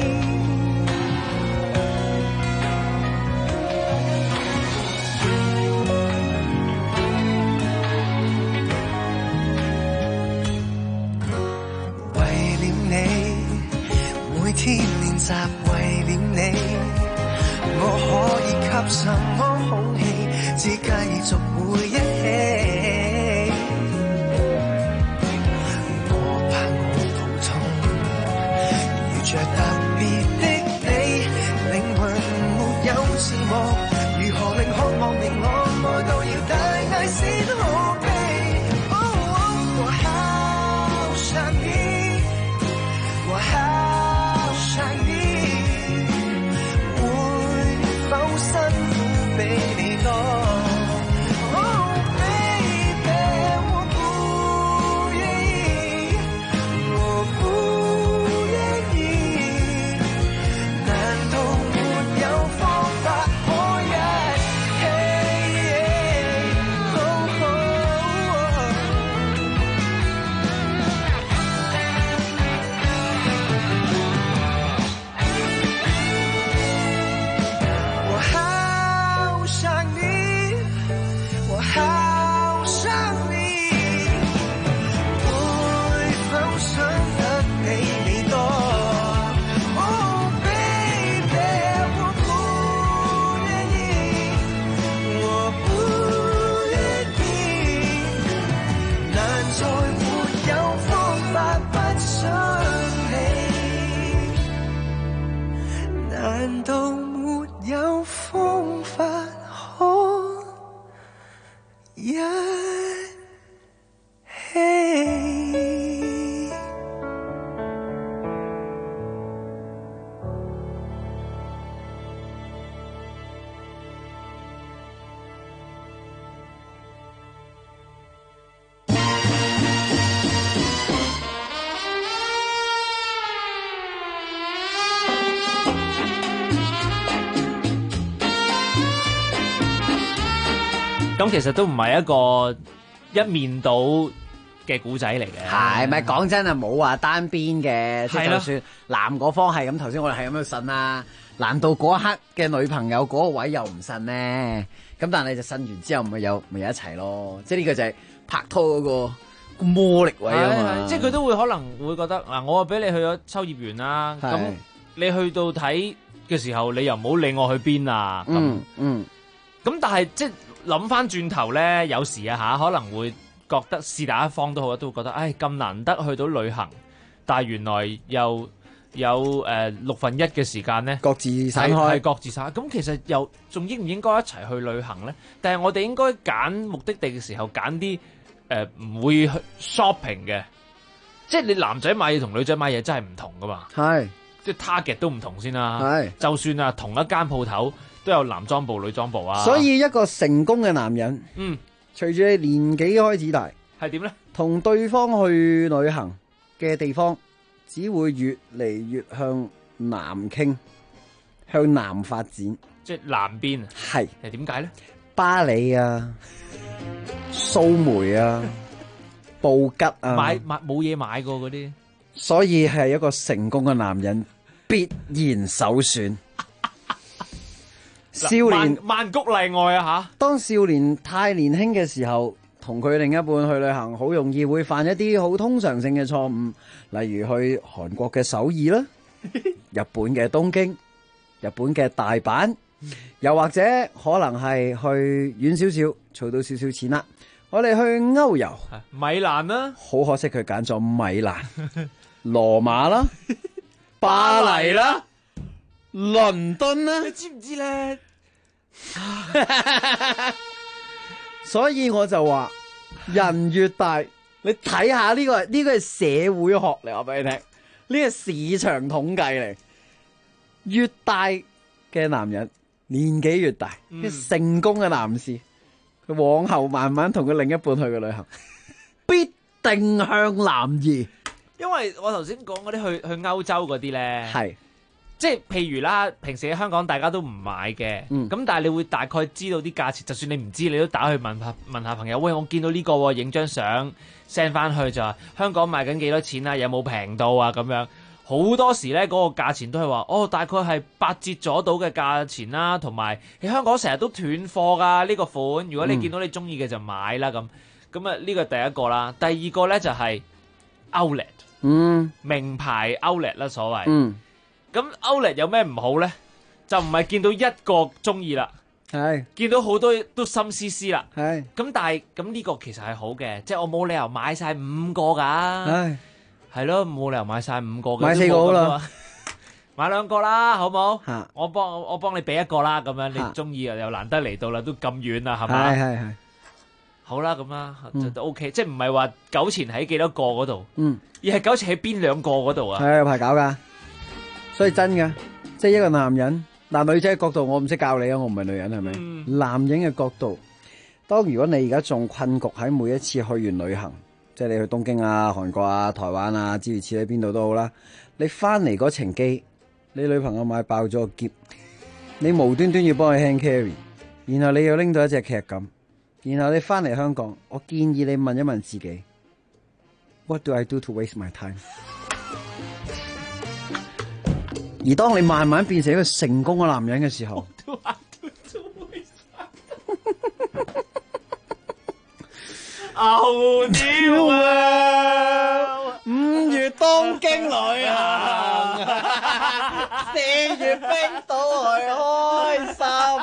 為了你，每天練習為了你，我可以吸什麼空氣，只繼續會一起。着特別的你，靈魂沒有字幕，如何令渴望令我愛到要大嗌先可悲？我好想你，我好想你，會否辛苦比你多？Oh baby。 難道沒有方法可一起？ 咁其實都唔係一個一面倒嘅古仔嚟嘅， 係咪講真啊？冇話單邊嘅，即係就算男嗰方係咁，頭先我哋係咁樣信啦。難道嗰一刻嘅女朋友嗰個位又唔信呢？咁但係就信完之後咪有一齊咯。即係呢個就係拍拖嗰個魔力位啊嘛。 即係佢都會可能會覺得嗱，我俾你去咗秋葉原啦，咁你去到睇嘅時候，你又唔好理我去邊啊。咁但係即係。諗翻轉頭咧，有時啊可能會覺得是但一方都好，都會覺得，唉，咁難得去到旅行，但係原來又有1/6嘅時間咧， 各自散開， 係各自散開。咁其實又仲應唔應該一齊去旅行咧？但係我哋應該揀目的地嘅時候揀啲唔會去 shopping 嘅，即係你男仔買嘢同女仔買嘢真係唔同噶嘛。 係， 即係 target 都唔同先啦。 係， 就算啊同一間鋪頭。都有男裝部、女裝部啊！ 所以一個成功嘅男人，隨住你年紀開始大， 係點咧？ 同對方去旅行嘅地方，只會越嚟越向南傾，向南發展。 即係南邊係點解咧？ 巴黎啊、蘇梅啊、布吉啊， 買冇嘢買過嗰啲， 所以係一個成功嘅男人必然首選。少年萬谷例外啊吓！ 當少年太年輕嘅時候，同佢另一半去旅行，好容易會犯一啲好通常性嘅錯誤，例如去韓國嘅首爾啦、日本嘅東京、日本嘅大阪，又或者可能係去遠少少，儲到少少錢啦。我哋去歐遊， 米蘭啦， 好可惜佢揀咗米蘭、羅馬啦、巴黎啦、倫敦啦， 你知唔知咧？ 所以我就話，人越大，你睇下呢個係社會學嚟，我俾你聽，呢個市場統計嚟，越大嘅男人年紀越大，成功嘅男士，佢往後慢慢同佢另一半去嘅旅行，必定向南移。 因為我頭先講嗰啲去歐洲嗰啲咧， 係。 即係譬如啦，平時喺香港大家都唔買嘅，咁但係你會大概知道啲價錢，就算你唔知，你都打去問下朋友，喂，我見到呢個喎，影張相 send 翻去就話香港賣緊幾多錢啊？有冇平到啊？咁樣好多時咧嗰個價錢都係話，大概係8折咗到嘅價錢啦，同埋喺香港成日都斷貨㗎呢個款，如果你見到你中意嘅就買啦咁。咁啊呢個第一個啦，第二個咧就係 outlet，名牌 outlet 啦所謂。咁 outlet 有咩唔好咧？就唔係見到一個中意啦， 係見到好多都心思思啦， 係咁但係咁呢個其實係好嘅，即係我冇理由買晒5個噶，係咯，冇理由買晒5個嘅， 買4個好啦， 買2個啦，好冇？我幫你俾1個啦，咁樣你中意啊，又難得嚟到啦，都咁遠啦，係嘛？係好啦，咁啦就 OK，即係唔係話糾纏喺幾多個嗰度，而係糾纏喺邊2個嗰度啊？ 係有排搞噶。所以真嘅，即係一個男人，女仔嘅角度我唔識教你啊，我唔係女人係咪？男人嘅角度，當如果你而家仲困局喺每一次去完旅行，即係你去東京啊、韓國啊、台灣啊，諸如此類邊度都好啦，你翻嚟嗰程機，你女朋友買爆咗個篋，你無端端要幫佢 hand carry， 然後你又拎到一隻劇咁，然後你翻嚟香港，我建議你問一問自己 ，What do I do to waste my time？而當你慢慢變成一個成功嘅男人嘅時候， 牛屌啊 ！5月東京旅行，4月冰島去開心。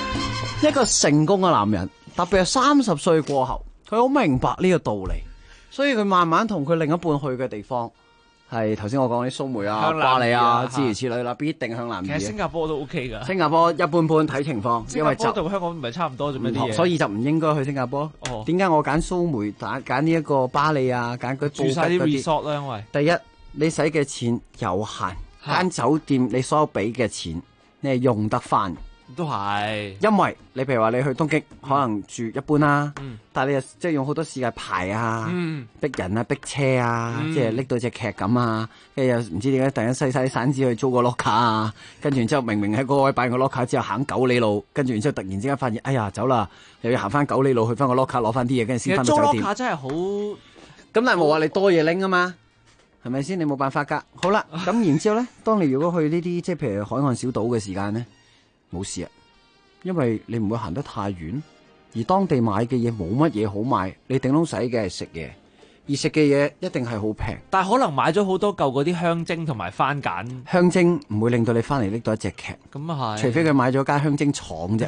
一個成功嘅男人，特別係30歲過後，佢好明白呢個道理。 所以佢慢慢同佢另一半去嘅地方係頭先我講啲蘇梅啊、 向南巴黎啊移啊諸如此類啦，必定向南移。 其實新加坡都 OK 㗎。 新加坡一般般睇情況，因為新加坡同香港唔係差唔多做咩啲嘢， 所以就唔應該去新加坡。點解我揀蘇梅揀呢一個巴黎啊？揀佢住晒啲 resort 啦，因為第一你使嘅錢有限，間酒店你所有俾嘅錢你係用得翻。 都係， 因為你譬如話你去東京可能住一般啦，但係你又即係用好多時間排啊，逼人啊，逼車啊，即係拎到隻劇咁啊，跟住又唔知點解突然間細晒啲散紙去租個 locker 啊，跟住然之後明明喺嗰個位擺個 locker 之後行9里路，跟住然之後突然之間發現哎呀走啦，又要行翻9里路去翻個 locker 攞翻啲嘢，跟住先翻到酒店。 租 locker 真係好，咁但係冇話你多嘢拎啊嘛。係咪先？你冇辦法㗎。好啦，咁然之後咧，當你如果去呢啲即係譬如海岸小島嘅時間咧，冇事啊，因為你唔會行得太遠，而當地買嘅嘢冇乜嘢好買，你頂籠使嘅係食嘢，而食嘅嘢一定係好平。 但係可能買咗好多嚿嗰啲香精同埋番梘， 香精唔會令到你翻嚟拎到一隻劇。 咁啊係， 除非佢買咗間香精廠啫。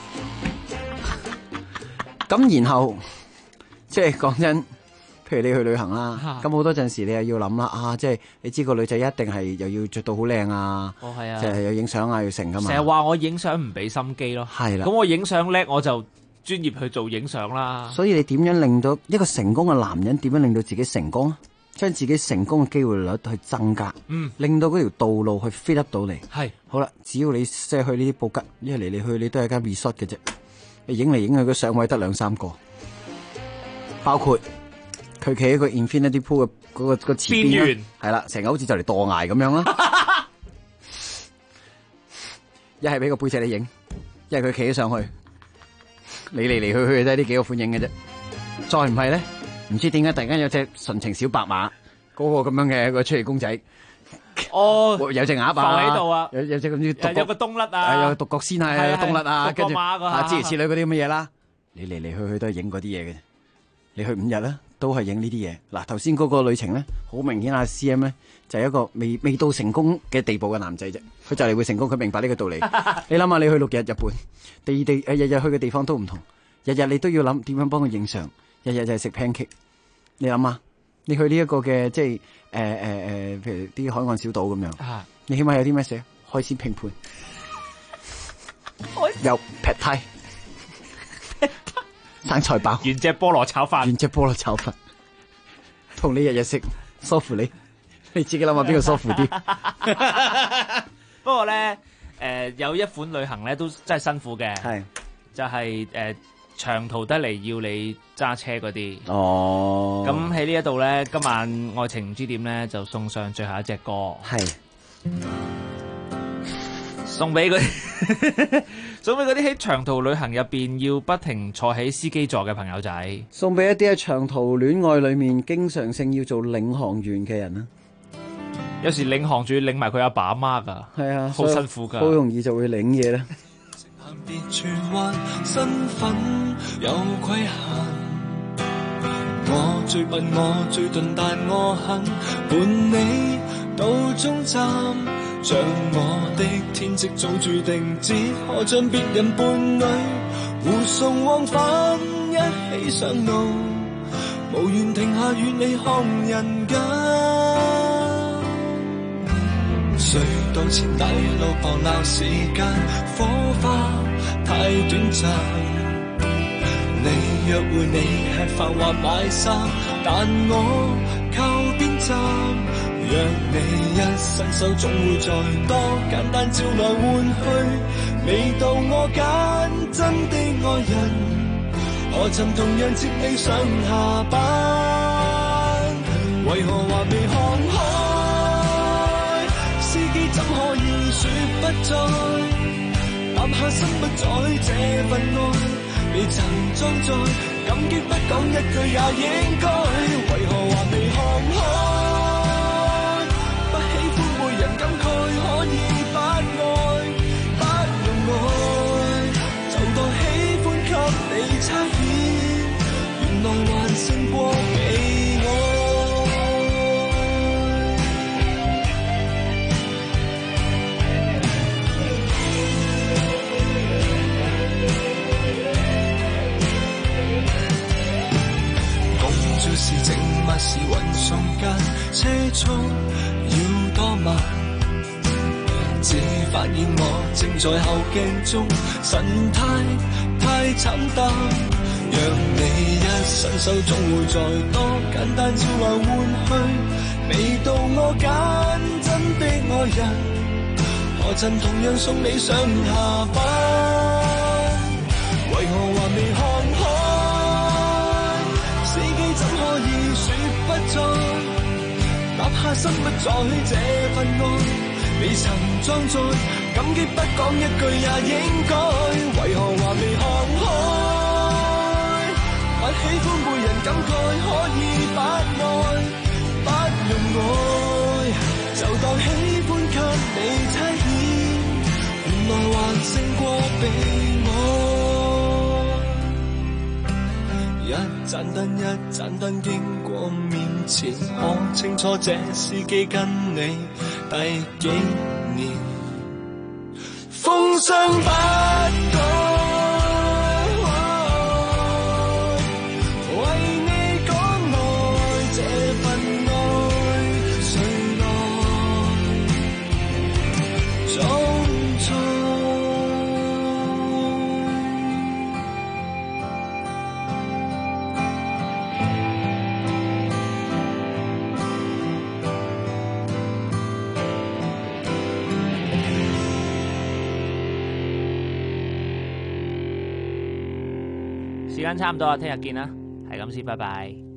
咁然後即係講真。譬如你去旅行啦，咁好多陣時你又要諗啦，即係你知個女仔一定係又要着到好靚啊， 係啊， 即係有影相啊，要成噶嘛。 成日話我影相唔俾心機咯， 係啦。 咁我影相叻，我就專業去做影相啦。 所以你點樣令到一個成功嘅男人點樣令到自己成功？將自己成功嘅機會率去增加，令到嗰條道路去 fit up 到你。 係好啦，只要你即係去呢啲布吉，一嚟嚟去你都係間 resort 嘅啫，你影嚟影去個上位得2-3個，包括。佢企喺個 Infinity Pool 嘅嗰個池邊，係啦，成個好似就嚟墮崖咁樣啦。一係俾個背脊你影，一係佢企咗上去，你嚟嚟去去都係呢幾個款影嘅啫。再唔係咧，唔知點解突然間有隻純情小白馬嗰個咁樣嘅一個出嚟公仔。 哦， 有隻鴨啊， 放喺度啊， 有隻咁有個冬甩啊， 有獨角仙啊，有冬甩啊，跟住諸如此類嗰啲咁嘅嘢啦。你嚟嚟去去都係影嗰啲嘢嘅，你去5日啦。都係影呢啲嘢。嗱，頭先嗰個旅程咧，好明顯阿 CM 咧就係一個未到成功嘅地步嘅男仔啫。佢就嚟會成功，佢明白呢個道理。你諗下，你去6日日本，日日去嘅地方都唔同，日日你都要諗點樣幫佢影相，日日就係食 pancake。你諗下，你去呢一個嘅即係譬如啲海岸小島咁樣，你起碼有啲咩食？海鮮拼盤，有 pad thai。生菜包， 原隻菠蘿炒飯， 同你日日食舒服你自己諗下邊個舒服啲。 不過咧，有一款旅行咧都真係辛苦嘅， 係就係長途得嚟要你揸車嗰啲。 哦， 咁喺呢一度咧，今晚愛情唔知點咧就送上最後一隻歌， 係送俾佢。送俾嗰啲喺長途旅行入邊要不停坐喺司機座嘅朋友仔， 送俾一啲喺長途戀愛裏面經常性要做領航員嘅人啦。 有時領航仲要領埋佢阿爸阿媽噶， 係啊， 好辛苦噶， 好容易就會領嘢啦。 別傳喚身份有規限，我最笨我最鈍，但我肯伴你到終站。像我的天職早注定，只可將別人伴侶護送往返，一起上路，無緣停下與你看人間。隧道前大路旁鬧時間，火花太短暫。你約會你吃飯或買衫，但我靠邊站。若你一伸手總會再多，簡單照來換去，未到我揀真的愛人，何曾同樣接你上下班？為何還未看開？司機怎可以說不再？攬下心不在這份愛，未曾裝載，感激不講一句也應該。為何還未看開？人感慨可以不愛，不用愛，就當喜歡給你差遣，原來還勝過被愛。共做時靜默時運送間，車速要多慢，只發現我正在後鏡中，神態太慘淡。若你一伸手，總會再多簡單照來換去，未到我揀真的愛人，何曾同樣送你上下班？為何還未看開？司機怎可以說不在？哪怕心不在這份愛，你曾裝載，感激不講一句也應該。為何還未看開？不喜歡每人感慨，可以不愛，不用愛，就當喜歡給你差遣，原來還勝過被愛。一盞燈一盞燈經過面前，我清楚這司機跟你第幾年，風霜不改。 時間差唔多啦，聽日見啦，係咁先，拜拜。